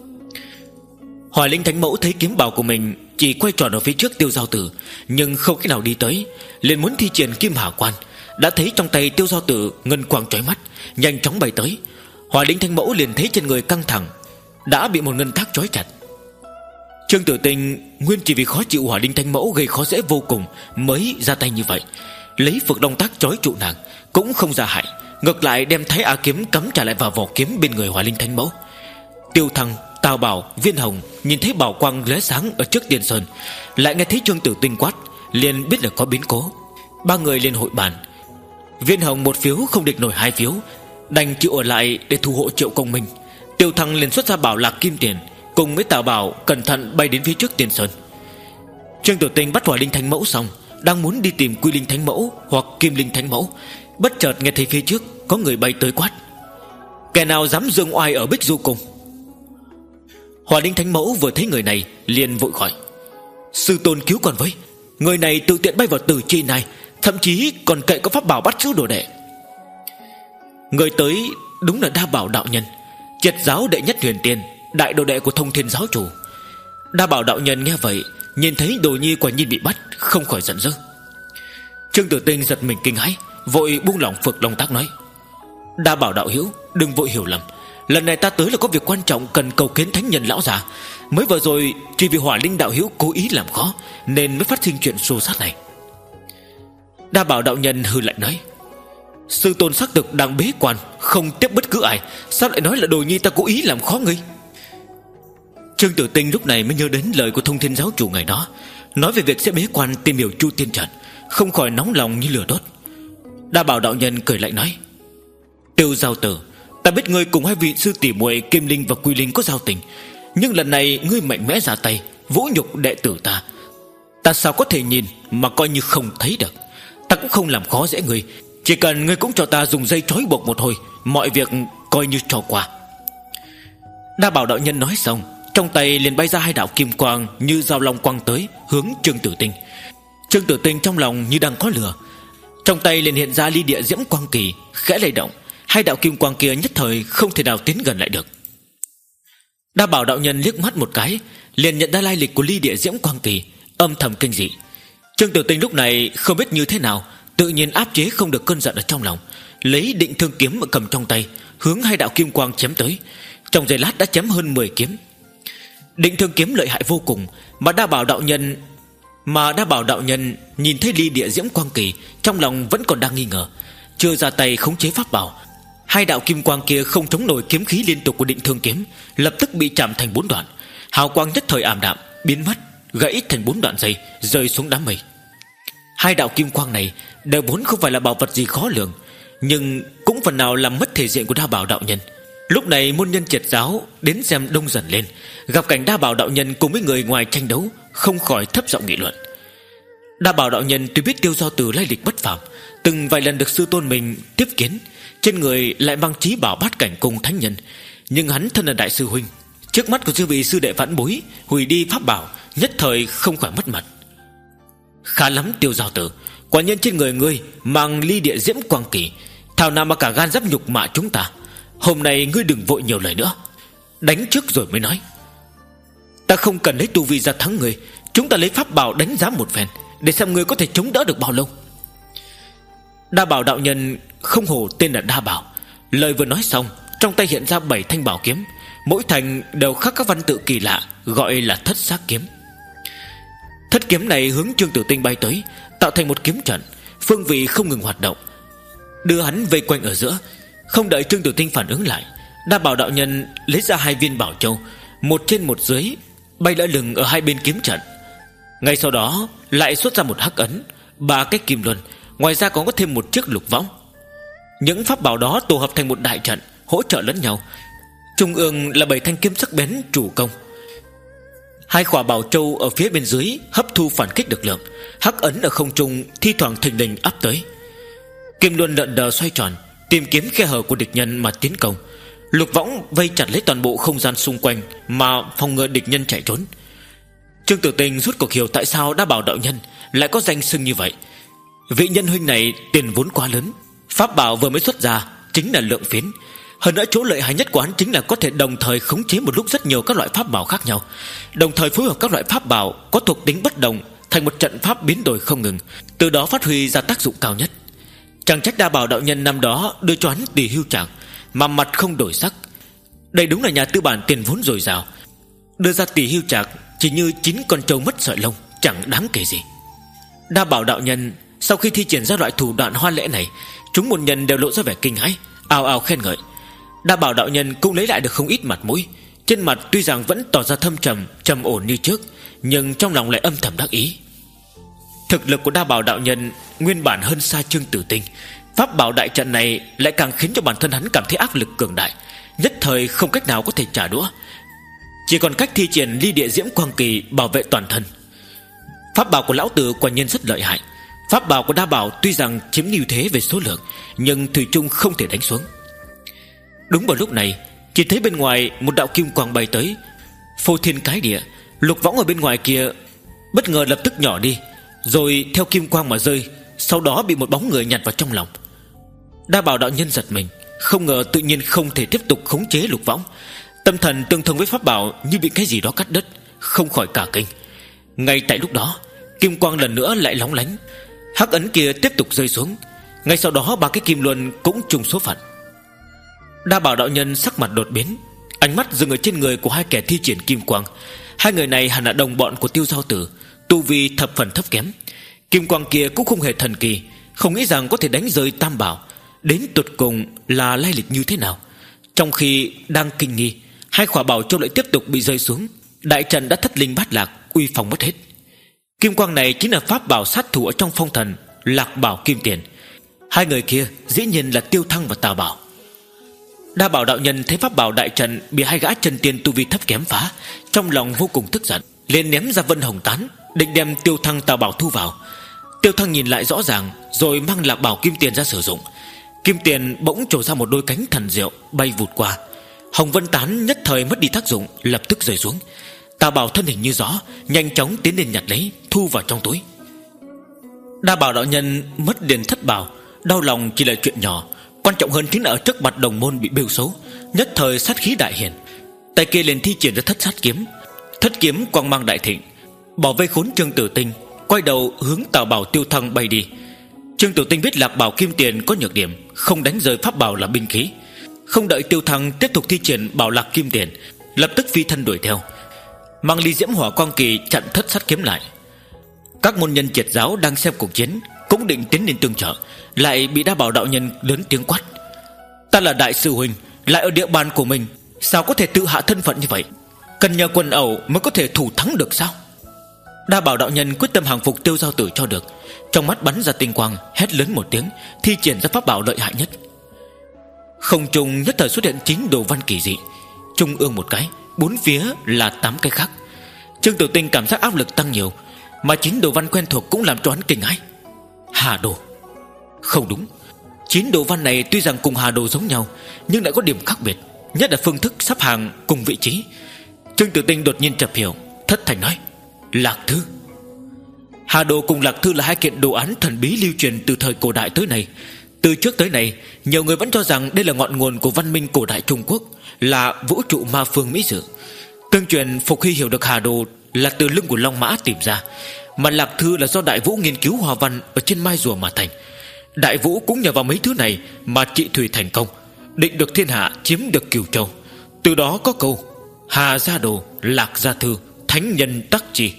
Hỏa Linh Thánh Mẫu thấy kiếm bảo của mình chỉ quay tròn ở phía trước Tiêu Giao Tử, nhưng không cách nào đi tới, liền muốn thi triển Kim Hà Quan. Đã thấy trong tay Tiêu Giao Tử ngân quang chói mắt, nhanh chóng bay tới. Hỏa Linh Thánh Mẫu liền thấy trên người căng thẳng, đã bị một ngân thác trói chặt. Trương Tử Tinh nguyên chỉ vì khó chịu Hỏa Linh Thánh Mẫu gây khó dễ vô cùng mới ra tay như vậy, lấy Phược Long Tác trói trụ nàng, cũng không ra hại, ngược lại đem Thái A kiếm cắm trả lại vào vỏ kiếm bên người Hỏa Linh Thánh Mẫu. Tiêu Thăng, Tào Bảo, Viên Hồng nhìn thấy bảo quang lóe sáng ở trước Tiên Sơn, lại nghe thấy Trương Tử Tinh quát, liền biết là có biến cố. Ba người liền hội bàn. Viên Hồng một phiếu không địch nổi hai phiếu, đành chịu ở lại để thủ hộ Triệu Công Minh. Tiêu Thăng liền xuất ra bảo lạc kim tiền, cùng với Tào Bảo cẩn thận bay đến phía trước Tiên Sơn. Trương Tử Tinh bắt Hỏa Linh Thánh Mẫu xong, đang muốn đi tìm Quy Linh Thánh Mẫu hoặc Kim Linh Thánh Mẫu, bất chợt nghe thấy phía trước có người bay tới quát: Kẻ nào dám dương oai ở Bích Du Cung? Hỏa Linh Thánh Mẫu vừa thấy người này liền vội hỏi: Sư tôn cứu con với, người này tự tiện bay vào Tử Chi này, thậm chí còn cậy có pháp bảo bắt giữ đồ đệ. Người tới đúng là Đa Bảo đạo nhân, Triệt giáo đệ nhất huyền tiên, đại đồ đệ của Thông Thiên giáo chủ. Đa Bảo đạo nhân nghe vậy, nhìn thấy đồ nhi quả nhiên bị bắt, không khỏi giận dữ. Trương Tử Tinh giật mình kinh hãi, vội buông lỏng Phược Long Tác nói: Đa Bảo đạo hữu, đừng vội hiểu lầm, lần này ta tới là có việc quan trọng cần cầu kiến thánh nhân lão già. Mới vừa rồi chỉ vì Hỏa Linh đạo hữu cố ý làm khó nên mới phát sinh chuyện xô xát này. Đa Bảo đạo nhân hừ lạnh nói: Sư tôn xác thực đang bế quan, không tiếp bất cứ ai, sao lại nói là đồ nhi ta cố ý làm khó ngươi? Trương Tử Tinh lúc này mới nhớ đến lời của Thông Thiên giáo chủ ngày đó, nói về việc sẽ bế quan tìm hiểu Chu Tiên trận, không khỏi nóng lòng như lửa đốt. Đa Bảo đạo nhân cười lạnh nói: Tiêu Giao Tử, ta biết ngươi cùng hai vị sư tỷ muội Kim Linh và Quy Linh có giao tình, nhưng lần này ngươi mạnh mẽ ra tay vũ nhục đệ tử ta, ta sao có thể nhìn mà coi như không thấy được. Ta cũng không làm khó dễ ngươi, chỉ cần ngươi cũng cho ta dùng dây trói buộc một hồi, mọi việc coi như trò qua. Đa Bảo đạo nhân nói xong, trong tay liền bay ra hai đạo kim quang như dao long quang tới hướng Trương Tử Tinh. Trương Tử Tinh trong lòng như đang có lửa, trong tay liền hiện ra ly địa diễm quang kỳ, khẽ lay động, hai đạo kim quang kia nhất thời không thể nào tiến gần lại được. Đa Bảo đạo nhân liếc mắt một cái, liền nhận ra lai lịch của ly địa diễm quang kỳ, âm thầm kinh dị. Trương Tử Tinh lúc này không biết như thế nào, tự nhiên áp chế không được cơn giận ở trong lòng, lấy định thương kiếm cầm trong tay, hướng hai đạo kim quang chém tới. Trong giây lát đã chém hơn mười kiếm. Định thương kiếm lợi hại vô cùng, mà Đa Bảo đạo nhân mà Đa Bảo đạo nhân nhìn thấy ly địa diễm quang kỳ, trong lòng vẫn còn đang nghi ngờ, chưa ra tay khống chế pháp bảo. Hai đạo kim quang kia không chống nổi kiếm khí liên tục của định thương kiếm, lập tức bị chạm thành bốn đoạn, hào quang nhất thời ảm đạm biến mất, gãy thành bốn đoạn dây rơi xuống đám mây. Hai đạo kim quang này đều vốn không phải là bảo vật gì khó lường, nhưng cũng phần nào làm mất thể diện của Đa Bảo đạo nhân. Lúc này môn nhân Triệt giáo đến xem đông dần lên, gặp cảnh Đa Bảo đạo nhân cùng với người ngoài tranh đấu, không khỏi thấp giọng nghị luận. Đa Bảo đạo nhân tuy biết Tiêu Giao Tử lai lịch bất phàm, từng vài lần được sư tôn mình tiếp kiến, trên người lại mang chí bảo bát cảnh cùng thánh nhân, nhưng hắn thân là đại sư huynh, trước mắt của sư vị sư đệ vãn bối hủy đi pháp bảo, nhất thời không khỏi mất mặt. Khá lắm Tiêu Giao Tử, quả nhân trên người ngươi mang ly địa diễm quang kỳ, thảo nào mà cả gan dám nhục mạ chúng ta. Hôm nay ngươi đừng vội nhiều lời nữa, đánh trước rồi mới nói. Ta không cần lấy tu vi ra thắng ngươi, chúng ta lấy pháp bảo đánh giá một phen, để xem ngươi có thể chống đỡ được bao lâu. Đa Bảo đạo nhân không hổ tên là Đa Bảo, lời vừa nói xong, trong tay hiện ra bảy thanh bảo kiếm, mỗi thanh đều khắc các văn tự kỳ lạ, gọi là Thất Xác kiếm. Thất kiếm này hướng Trương Tử Tinh bay tới, tạo thành một kiếm trận, phương vị không ngừng hoạt động, đưa hắn vây quanh ở giữa. Không đợi Trương Tử Tinh phản ứng lại, Đa Bảo đạo nhân lấy ra hai viên bảo châu, một trên một dưới, bay lỡ lửng ở hai bên kiếm trận. Ngay sau đó lại xuất ra một hắc ấn, ba cái kim luân, Ngoài ra còn có thêm một chiếc lục võng. Những pháp bảo đó tổ hợp thành một đại trận, hỗ trợ lẫn nhau. Trung ương là bảy thanh kiếm sắc bén chủ công. Hai quả bảo châu ở phía bên dưới hấp thu phản kích lực lượng. Hắc ấn ở không trung thi thoảng thình lình áp tới. Kim luân lợn đờ xoay tròn, tìm kiếm khe hở của địch nhân mà tiến công. Lục võng vây chặt lấy toàn bộ không gian xung quanh mà phòng ngừa địch nhân chạy trốn. Trương Tử Tinh rút cuộc hiểu tại sao Đa Bảo đạo nhân lại có danh xưng như vậy. Vị nhân huynh này tiền vốn quá lớn, pháp bảo vừa mới xuất ra chính là lượng phiến. Hơn nữa chỗ lợi hại nhất của hắn chính là có thể đồng thời khống chế một lúc rất nhiều các loại pháp bảo khác nhau, đồng thời phối hợp các loại pháp bảo có thuộc tính bất đồng thành một trận pháp biến đổi không ngừng, từ đó phát huy ra tác dụng cao nhất. Chẳng trách Đa Bảo đạo nhân năm đó đưa cho hắn Tỳ Hưu Trạc mà mặt không đổi sắc. Đây đúng là nhà tư bản tiền vốn dồi dào, đưa ra Tỳ Hưu Trạc chỉ như chín con trâu mất sợi lông, chẳng đáng kể gì. Đa Bảo đạo nhân sau khi thi triển ra loại thủ đoạn hoa lễ này, chúng môn nhân đều lộ ra vẻ kinh hãi, ào ào khen ngợi. Đa Bảo đạo nhân cũng lấy lại được không ít mặt mũi. Trên mặt tuy rằng vẫn tỏ ra thâm trầm, trầm ổn như trước, nhưng trong lòng lại âm thầm đắc ý. Thực lực của Đa Bảo đạo nhân nguyên bản hơn xa Trương Tử Tinh. Pháp bảo đại trận này lại càng khiến cho bản thân hắn cảm thấy áp lực cường đại, nhất thời không cách nào có thể trả đũa, chỉ còn cách thi triển ly địa diễm quang kỳ bảo vệ toàn thân. Pháp bảo của lão tử quả nhiên rất lợi hại. Pháp bảo của Đa Bảo tuy rằng chiếm ưu thế về số lượng, nhưng thủy chung không thể đánh xuống. Đúng vào lúc này, chỉ thấy bên ngoài một đạo kim quang bay tới, phô thiên cái địa. Lục võng ở bên ngoài kia bất ngờ lập tức nhỏ đi, rồi theo kim quang mà rơi, sau đó bị một bóng người nhặt vào trong lòng. Đa Bảo đạo nhân giật mình, không ngờ tự nhiên không thể tiếp tục khống chế lục võng. Tâm thần tương thông với pháp bảo như bị cái gì đó cắt đứt, không khỏi cả kinh. Ngay tại lúc đó, kim quang lần nữa lại lóng lánh, hắc ấn kia tiếp tục rơi xuống. Ngay sau đó ba cái kim luân cũng trùng số phận. Đa Bảo đạo nhân sắc mặt đột biến, ánh mắt dừng ở trên người của hai kẻ thi triển kim quang. Hai người này hẳn là đồng bọn của Tiêu Giao Tử, tu vi thập phần thấp kém. Kim quang kia cũng không hề thần kỳ, không nghĩ rằng có thể đánh rơi tam bảo. Đến tột cùng là lai lịch như thế nào? Trong khi đang kinh nghi, hai quả bảo châu lại tiếp tục bị rơi xuống. Đại trận đã thất linh bát lạc, uy phong mất hết. Kim quang này chính là pháp bảo sát thủ ở trong phong thần Lạc Bảo Kim Tiền. Hai người kia dĩ nhiên là Tiêu Thăng và Tào Bảo. Đa Bảo đạo nhân thấy pháp bảo đại trận bị hai gã chân tiên tu vi thấp kém phá, trong lòng vô cùng tức giận, liền ném ra Vân Hồng Tán, định đem Tiêu Thăng Tào Bảo thu vào. Tiêu Thăng nhìn lại rõ ràng, rồi mang Lạc Bảo Kim Tiền ra sử dụng. Kim Tiền bỗng trổ ra một đôi cánh thần diệu, bay vụt qua. Hồng Vân Tán nhất thời mất đi tác dụng, lập tức rơi xuống. Tào Bảo thân hình như gió, nhanh chóng tiến lên nhặt lấy, thu vào trong túi. Đa Bảo đạo nhân mất điền thất bảo, đau lòng chỉ là chuyện nhỏ, quan trọng hơn chính là ở trước mặt đồng môn bị bêu xấu, nhất thời sát khí đại hiển. Tay kia liền thi triển ra thất sát kiếm. Thất kiếm quang mang đại thịnh, bảo vây khốn Trương Tử Tinh, quay đầu hướng Tào Bảo Tiêu Thăng bay đi. Trương Tử Tinh biết Lạc Bảo Kim Tiền có nhược điểm, không đánh rơi pháp bảo là binh khí. Không đợi Tiêu Thăng tiếp tục thi triển bảo Lạc Kim Tiền, lập tức phi thân đuổi theo, mang ly diễm hỏa quang kỳ chặn thất sát kiếm lại. Các môn nhân triệt giáo đang xem cuộc chiến cũng định tiến lên tương trợ, lại bị Đa Bảo đạo nhân lớn tiếng quát: "Ta là đại sư huynh, lại ở địa bàn của mình, sao có thể tự hạ thân phận như vậy? Cần nhờ quần ẩu mới có thể thủ thắng được sao?" Đa Bảo đạo nhân quyết tâm hàng phục Tiêu Giao Tử cho được, trong mắt bắn ra tinh quang, hét lớn một tiếng, thi triển ra pháp bảo lợi hại nhất. Không trung nhất thời xuất hiện chín đồ văn kỳ dị, trung ương một cái, bốn phía là tám cái khác. Trương Tử Tinh cảm giác áp lực tăng nhiều, mà chín đồ văn quen thuộc cũng làm cho hắn kinh hãi. Hà đồ. Không đúng, chín đồ văn này tuy rằng cùng Hà đồ giống nhau, nhưng lại có điểm khác biệt, nhất là phương thức sắp hàng cùng vị trí. Trương Tử Tinh đột nhiên chợt hiểu, thất thành nói: "Lạc thư." Hà đồ cùng Lạc thư là hai kiện đồ án thần bí lưu truyền từ thời cổ đại tới nay. Từ trước tới nay, nhiều người vẫn cho rằng đây là ngọn nguồn của văn minh cổ đại Trung Quốc, là vũ trụ ma phương mỹ dự. Tương truyền Phục Hy hiểu được Hà đồ là từ lưng của Long Mã tìm ra, mà Lạc thư là do Đại Vũ nghiên cứu hòa văn ở trên mai rùa mà thành. Đại Vũ cũng nhờ vào mấy thứ này mà trị thủy thành công, định được thiên hạ, chiếm được Cửu Châu. Từ đó có câu Hà gia đồ, Lạc gia thư, thánh nhân tắc trì.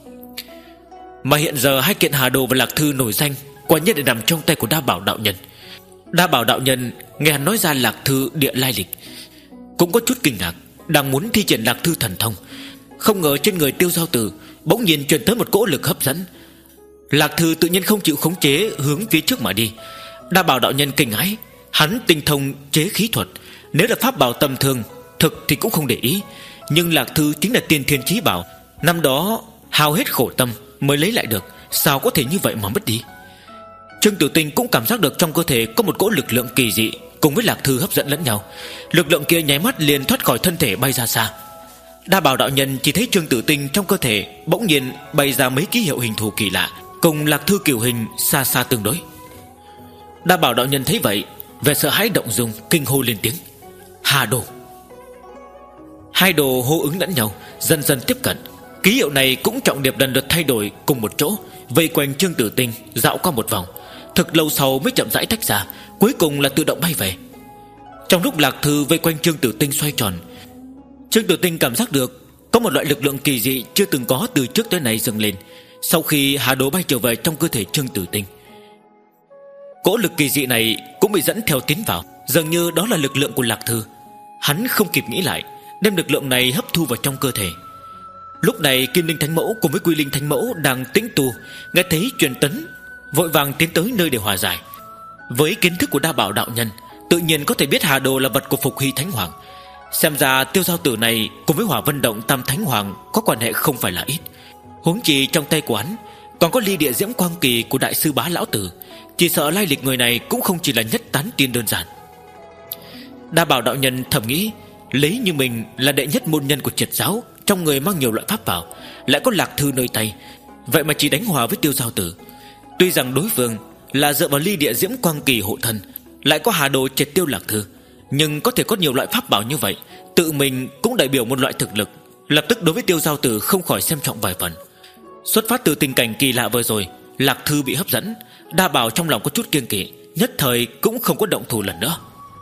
Mà hiện giờ hai kiện Hà đồ và Lạc thư nổi danh quả nhiên đã nằm trong tay của Đa Bảo đạo nhân. Đa Bảo đạo nhân nghe hắn nói ra Lạc thư địa lai lịch, cũng có chút kinh ngạc, đang muốn thi triển Lạc thư thần thông. Không ngờ trên người Tiêu Giao Tử bỗng nhiên truyền tới một cỗ lực hấp dẫn. Lạc Thư tự nhiên không chịu khống chế, hướng phía trước mà đi. Đa Bảo đạo nhân kinh hãi. Hắn tinh thông chế khí thuật, nếu là pháp bảo tầm thường thực thì cũng không để ý. Nhưng Lạc Thư chính là tiên thiên chí bảo, năm đó hao hết khổ tâm mới lấy lại được, sao có thể như vậy mà mất đi. Trương Tử Tinh cũng cảm giác được trong cơ thể có một cỗ lực lượng kỳ dị cùng với Lạc Thư hấp dẫn lẫn nhau. Lực lượng kia nháy mắt liền thoát khỏi thân thể bay ra xa. Đa Bảo đạo nhân chỉ thấy Trương Tử Tinh trong cơ thể bỗng nhiên bay ra mấy ký hiệu hình thù kỳ lạ, cùng Lạc Thư kiểu hình xa xa tương đối. Đa Bảo đạo nhân thấy vậy, vẻ sợ hãi động dung, kinh hô lên tiếng: Hà Đồ! Hai đồ hô ứng lẫn nhau, dần dần tiếp cận. Ký hiệu này cũng trọng điệp lần lượt thay đổi cùng một chỗ, vây quanh Trương Tử Tinh dạo qua một vòng. Thực lâu sau mới chậm rãi tách ra, cuối cùng là tự động bay về. Trong lúc Lạc Thư vây quanh Trương Tử Tinh xoay tròn, Trương Tử Tinh cảm giác được có một loại lực lượng kỳ dị chưa từng có từ trước tới nay dâng lên. Sau khi Hà Đồ bay trở về trong cơ thể Trương Tử Tinh, cỗ lực kỳ dị này cũng bị dẫn theo tiến vào, dường như đó là lực lượng của Lạc Thư. Hắn không kịp nghĩ lại, đem lực lượng này hấp thu vào trong cơ thể. Lúc này Kim Linh Thánh Mẫu cùng với Quy Linh Thánh Mẫu đang tĩnh tu, nghe thấy truyền tấn, vội vàng tiến tới nơi để hòa giải. Với kiến thức của Đa Bảo đạo nhân, tự nhiên có thể biết Hà Đồ là vật của Phục Hy Thánh Hoàng. Xem ra Tiêu Giao Tử này cùng với Hỏa Vân Động Tam Thánh Hoàng có quan hệ không phải là ít. Huống chi trong tay của hắn còn có ly địa diễm quang kỳ của Đại sư Bá Lão Tử, chỉ sợ lai lịch người này cũng không chỉ là nhất tán tiên đơn giản. Đa Bảo đạo nhân thầm nghĩ, lấy như mình là đệ nhất môn nhân của Triệt giáo, trong người mang nhiều loại pháp bảo, lại có Lạc Thư nơi tay, vậy mà chỉ đánh hòa với Tiêu Giao Tử. Tuy rằng đối phương là dựa vào ly địa diễm quang kỳ hộ thân, lại có Hà Đồ triệt tiêu Lạc Thư, nhưng có thể có nhiều loại pháp bảo như vậy, tự mình cũng đại biểu một loại thực lực. Lập tức đối với Tiêu Giao Tử không khỏi xem trọng vài phần. Xuất phát từ tình cảnh kỳ lạ vừa rồi, Lạc Thư bị hấp dẫn, Đa Bảo trong lòng có chút kiêng kỵ, nhất thời cũng không có động thủ lần nữa.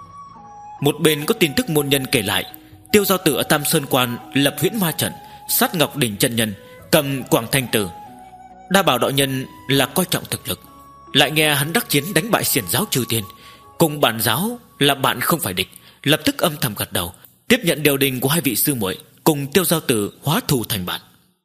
Một bên có tin tức môn nhân kể lại, Tiêu Giao Tử ở Tam Sơn Quan lập huyễn ma trận, sát Ngọc Đỉnh chân nhân, cầm Quảng Thanh Tử. Đa Bảo đạo nhân là coi trọng thực lực, lại nghe hắn đắc chiến đánh bại Xiển giáo Trừ Tiên, cùng bản giáo là bạn không phải địch, lập tức âm thầm gật đầu, tiếp nhận điều đình của hai vị sư muội, cùng Tiêu Giao Tử hóa thù thành bạn.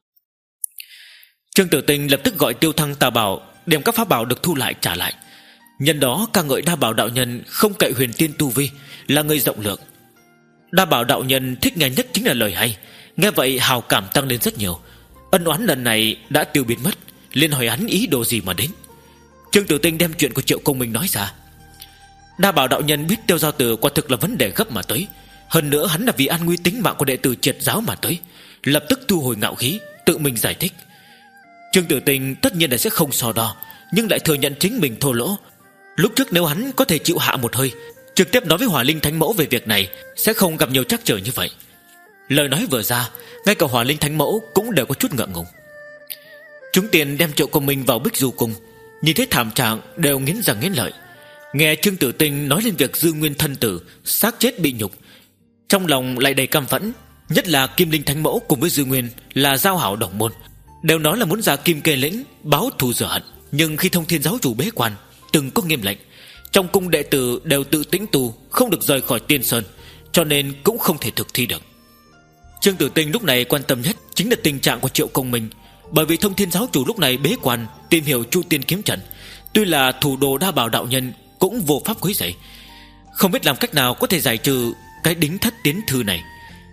Trương Tử Tinh lập tức gọi Tiêu Thăng Tà Bảo đem các pháp bảo được thu lại trả lại. Nhân đó ca ngợi Đa Bảo đạo nhân không cậy huyền tiên tu vi, là người rộng lượng. Đa Bảo đạo nhân thích nghe nhất chính là lời hay, nghe vậy hào cảm tăng lên rất nhiều. Ân oán lần này đã tiêu biến mất, liền hỏi hắn ý đồ gì mà đến. Trương Tử Tinh đem chuyện của Triệu Công Minh nói ra. Đa Bảo đạo nhân biết Tiêu Giao Tử quả thực là vấn đề gấp mà tới, hơn nữa hắn là vì an nguy tính mạng của đệ tử Triệt giáo mà tới, lập tức thu hồi ngạo khí, tự mình giải thích. Trương Tử Tinh tất nhiên là sẽ không so đo, nhưng lại thừa nhận chính mình thô lỗ. Lúc trước nếu hắn có thể chịu hạ một hơi, trực tiếp nói với Hỏa Linh Thánh Mẫu về việc này, sẽ không gặp nhiều trắc trở như vậy. Lời nói vừa ra, ngay cả Hỏa Linh Thánh Mẫu cũng đều có chút ngượng ngùng. Chúng tiền đem Triệu Công Minh vào Bích Du Cung, nhìn thấy thảm trạng đều nghiến răng nghiến lợi. Nghe Trương Tử Tinh nói lên việc Dư Nguyên thân tử xác chết bị nhục, trong lòng lại đầy căm phẫn. Nhất là Kim Linh Thánh Mẫu cùng với Dư Nguyên là giao hảo đồng môn, đều nói là muốn ra Kim Kê Lĩnh báo thù rửa hận. Nhưng khi Thông Thiên giáo chủ bế quan, từng có nghiêm lệnh, trong cung đệ tử đều tự tĩnh tu, không được rời khỏi Tiên Sơn, cho nên cũng không thể thực thi được. Trương Tử Tinh lúc này quan tâm nhất chính là tình trạng của Triệu Công Minh, bởi vì Thông Thiên giáo chủ lúc này bế quan tìm hiểu Chu Tiên kiếm trận, tuy là thủ đồ Đa Bảo đạo nhân cũng vô pháp quấy rầy, không biết làm cách nào có thể giải trừ cái đính thất tiến thư này.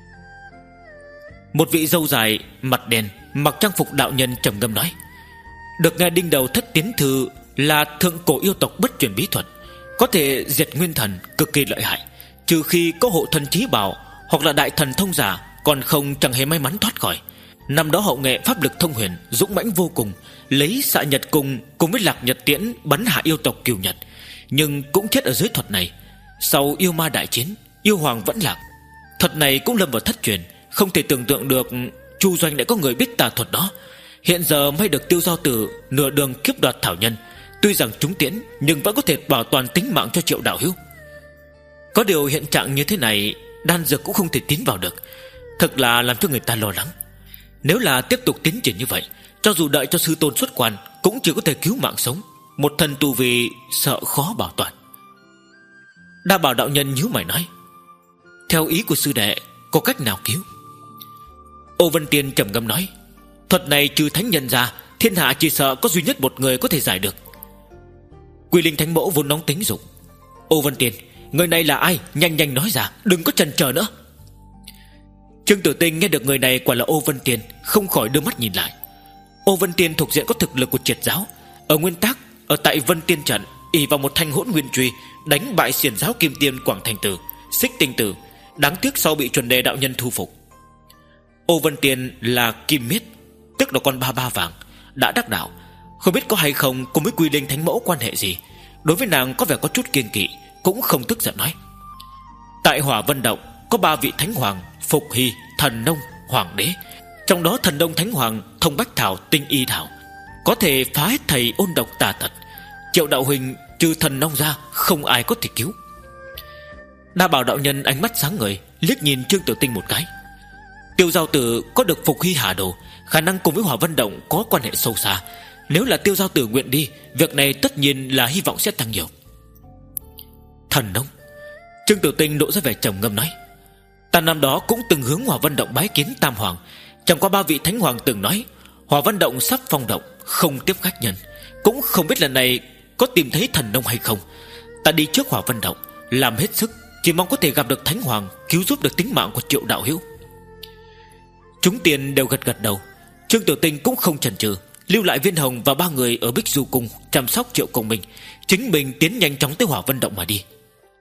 Một vị râu dài mặt đen mặc trang phục đạo nhân trầm ngâm nói: được nghe đinh đầu thất tiến thư là thượng cổ yêu tộc bất truyền bí thuật, có thể diệt nguyên thần, cực kỳ lợi hại. Trừ khi có hộ thần chí bảo hoặc là đại thần thông giả, còn không chẳng hề may mắn thoát khỏi. Năm đó hậu nghệ pháp lực thông huyền, dũng mãnh vô cùng, lấy xạ nhật cung cùng với lạc nhật tiễn bắn hạ yêu tộc Cửu Nhật, nhưng cũng chết ở dưới thuật này. Sau yêu ma đại chiến, yêu hoàng vẫn lạc, thuật này cũng lâm vào thất truyền. Không thể tưởng tượng được Chu doanh lại có người biết tà thuật đó. Hiện giờ may được Tiêu Giao Tử nửa đường kiếp đoạt thảo nhân, tuy rằng trúng tiễn nhưng vẫn có thể bảo toàn tính mạng cho Triệu đạo hữu. Có điều hiện trạng như thế này, đan dược cũng không thể tiến vào được, thật là làm cho người ta lo lắng. Nếu là tiếp tục tiến triển như vậy, cho dù đợi cho sư tôn xuất quan cũng chỉ có thể cứu mạng sống, một thân tu vi sợ khó bảo toàn. Đa Bảo đạo nhân nhíu mày nói: theo ý của sư đệ, có cách nào cứu? Ô Vân Tiên trầm ngâm nói: thuật này trừ thánh nhân ra, Thiên hạ chỉ sợ có duy nhất một người có thể giải được. Quy Linh Thánh Mẫu vốn nóng tính dục: Ô Vân Tiên, người này là ai? Nhanh nhanh nói ra, đừng có chần chờ nữa. Trương Tử Tinh nghe được người này quả là Ô Vân Tiên, không khỏi đưa mắt nhìn lại. Ô Vân Tiên thuộc diện có thực lực của Triệt giáo. Ở nguyên tắc, ở tại Vân Tiên trận, ỷ vào một thanh hỗn nguyên truy đánh bại xiển giáo Kim Tiên Quảng Thành Tử, Xích Tinh Tử. Đáng tiếc sau bị chuẩn đề đạo nhân thu phục. Ô Vân Tiên là Kim Miết, tức là con ba ba vàng, đã đắc đạo. Không biết có hay không cùng với Quy Linh Thánh Mẫu quan hệ gì. Đối với nàng có vẻ có chút kiêng kỵ, cũng không tức giận nói: Tại Hỏa Vân Động có ba vị Thánh Hoàng, Phục Hy, Thần Nông, Hoàng Đế. Trong đó Thần Nông Thánh Hoàng thông bách thảo, tinh y thảo, có thể phá hết thầy ôn độc tà tật. Triệu đạo huynh trừ Thần Nông ra, không ai có thể cứu. Đa Bảo đạo nhân ánh mắt sáng ngời, liếc nhìn Trương Tử Tinh một cái. Tiêu Giao Tử có được Phục Hy hạ đồ, khả năng cùng với Hỏa Vân Động có quan hệ sâu xa. Nếu là Tiêu Giao Tử nguyện đi, việc này tất nhiên là hy vọng sẽ tăng nhiều. Thần Nông. Trương Tử Tinh lộ ra vẻ trầm ngâm nói: Ta năm đó cũng từng hướng Hỏa Vân Động bái kiến Tam Hoàng. Chẳng qua ba vị Thánh Hoàng từng nói Hỏa Vân Động sắp phong động, không tiếp khách nhân. Cũng không biết lần này có tìm thấy Thần Nông hay không. Ta đi trước Hỏa Vân Động, làm hết sức, chỉ mong có thể gặp được Thánh Hoàng, cứu giúp được tính mạng của Triệu đạo hữu. Chúng tiền đều gật gật đầu. Trương Tử Tinh cũng không chần chừ, lưu lại Viên Hồng và ba người ở Bích Du Cung chăm sóc Triệu Công Minh, chính mình tiến nhanh chóng tới Hỏa Vân Động mà đi.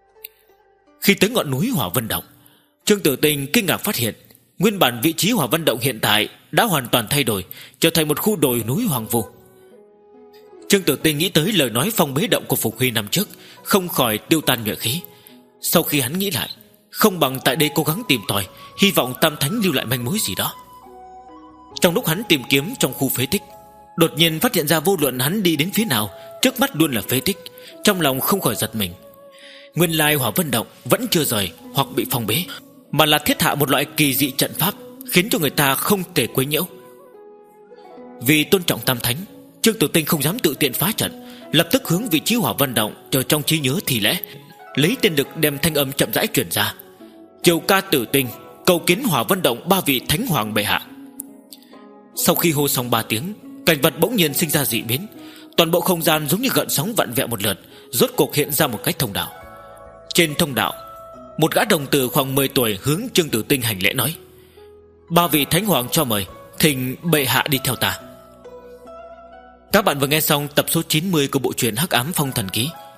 Khi tới ngọn núi Hỏa Vân Động, Trương Tử Tinh kinh ngạc phát hiện nguyên bản vị trí Hỏa Vân Động hiện tại đã hoàn toàn thay đổi, trở thành một khu đồi núi hoang vu. Trương Tử Tinh nghĩ tới lời nói phong bế động của Phục Huy năm trước, không khỏi tiêu tan nhuệ khí. Sau khi hắn nghĩ lại, không bằng tại đây cố gắng tìm tòi, hy vọng Tam Thánh lưu lại manh mối gì đó. Trong lúc hắn tìm kiếm trong khu phế tích, đột nhiên phát hiện ra vô luận hắn đi đến phía nào, trước mắt luôn là phế tích. Trong lòng không khỏi giật mình. Nguyên lai Hỏa Vân Động vẫn chưa rời hoặc bị phong bế, mà là thiết hạ một loại kỳ dị trận pháp, khiến cho người ta không thể quấy nhiễu. Vì tôn trọng Tam Thánh, Trương Tử Tinh không dám tự tiện phá trận, lập tức hướng vị trí Hỏa Vân Động chờ trong trí nhớ thì lẽ, lấy tên lực đem thanh âm chậm rãi truyền ra: Triều ca Tử Tinh cầu kiến Hỏa Vân Động ba vị Thánh Hoàng bệ hạ. Sau khi hô xong ba tiếng, cảnh vật bỗng nhiên sinh ra dị biến. Toàn bộ không gian giống như gợn sóng vặn vẹo một lượt, rốt cuộc hiện ra một cái thông đạo. Trên thông đạo, một gã đồng tử khoảng mười tuổi hướng Trương Tử Tinh hành lễ nói: Ba vị Thánh Hoàng cho mời, thỉnh bệ hạ đi theo ta. Các bạn vừa nghe xong tập số chín mươi của bộ truyện Hắc Ám Phong Thần Ký.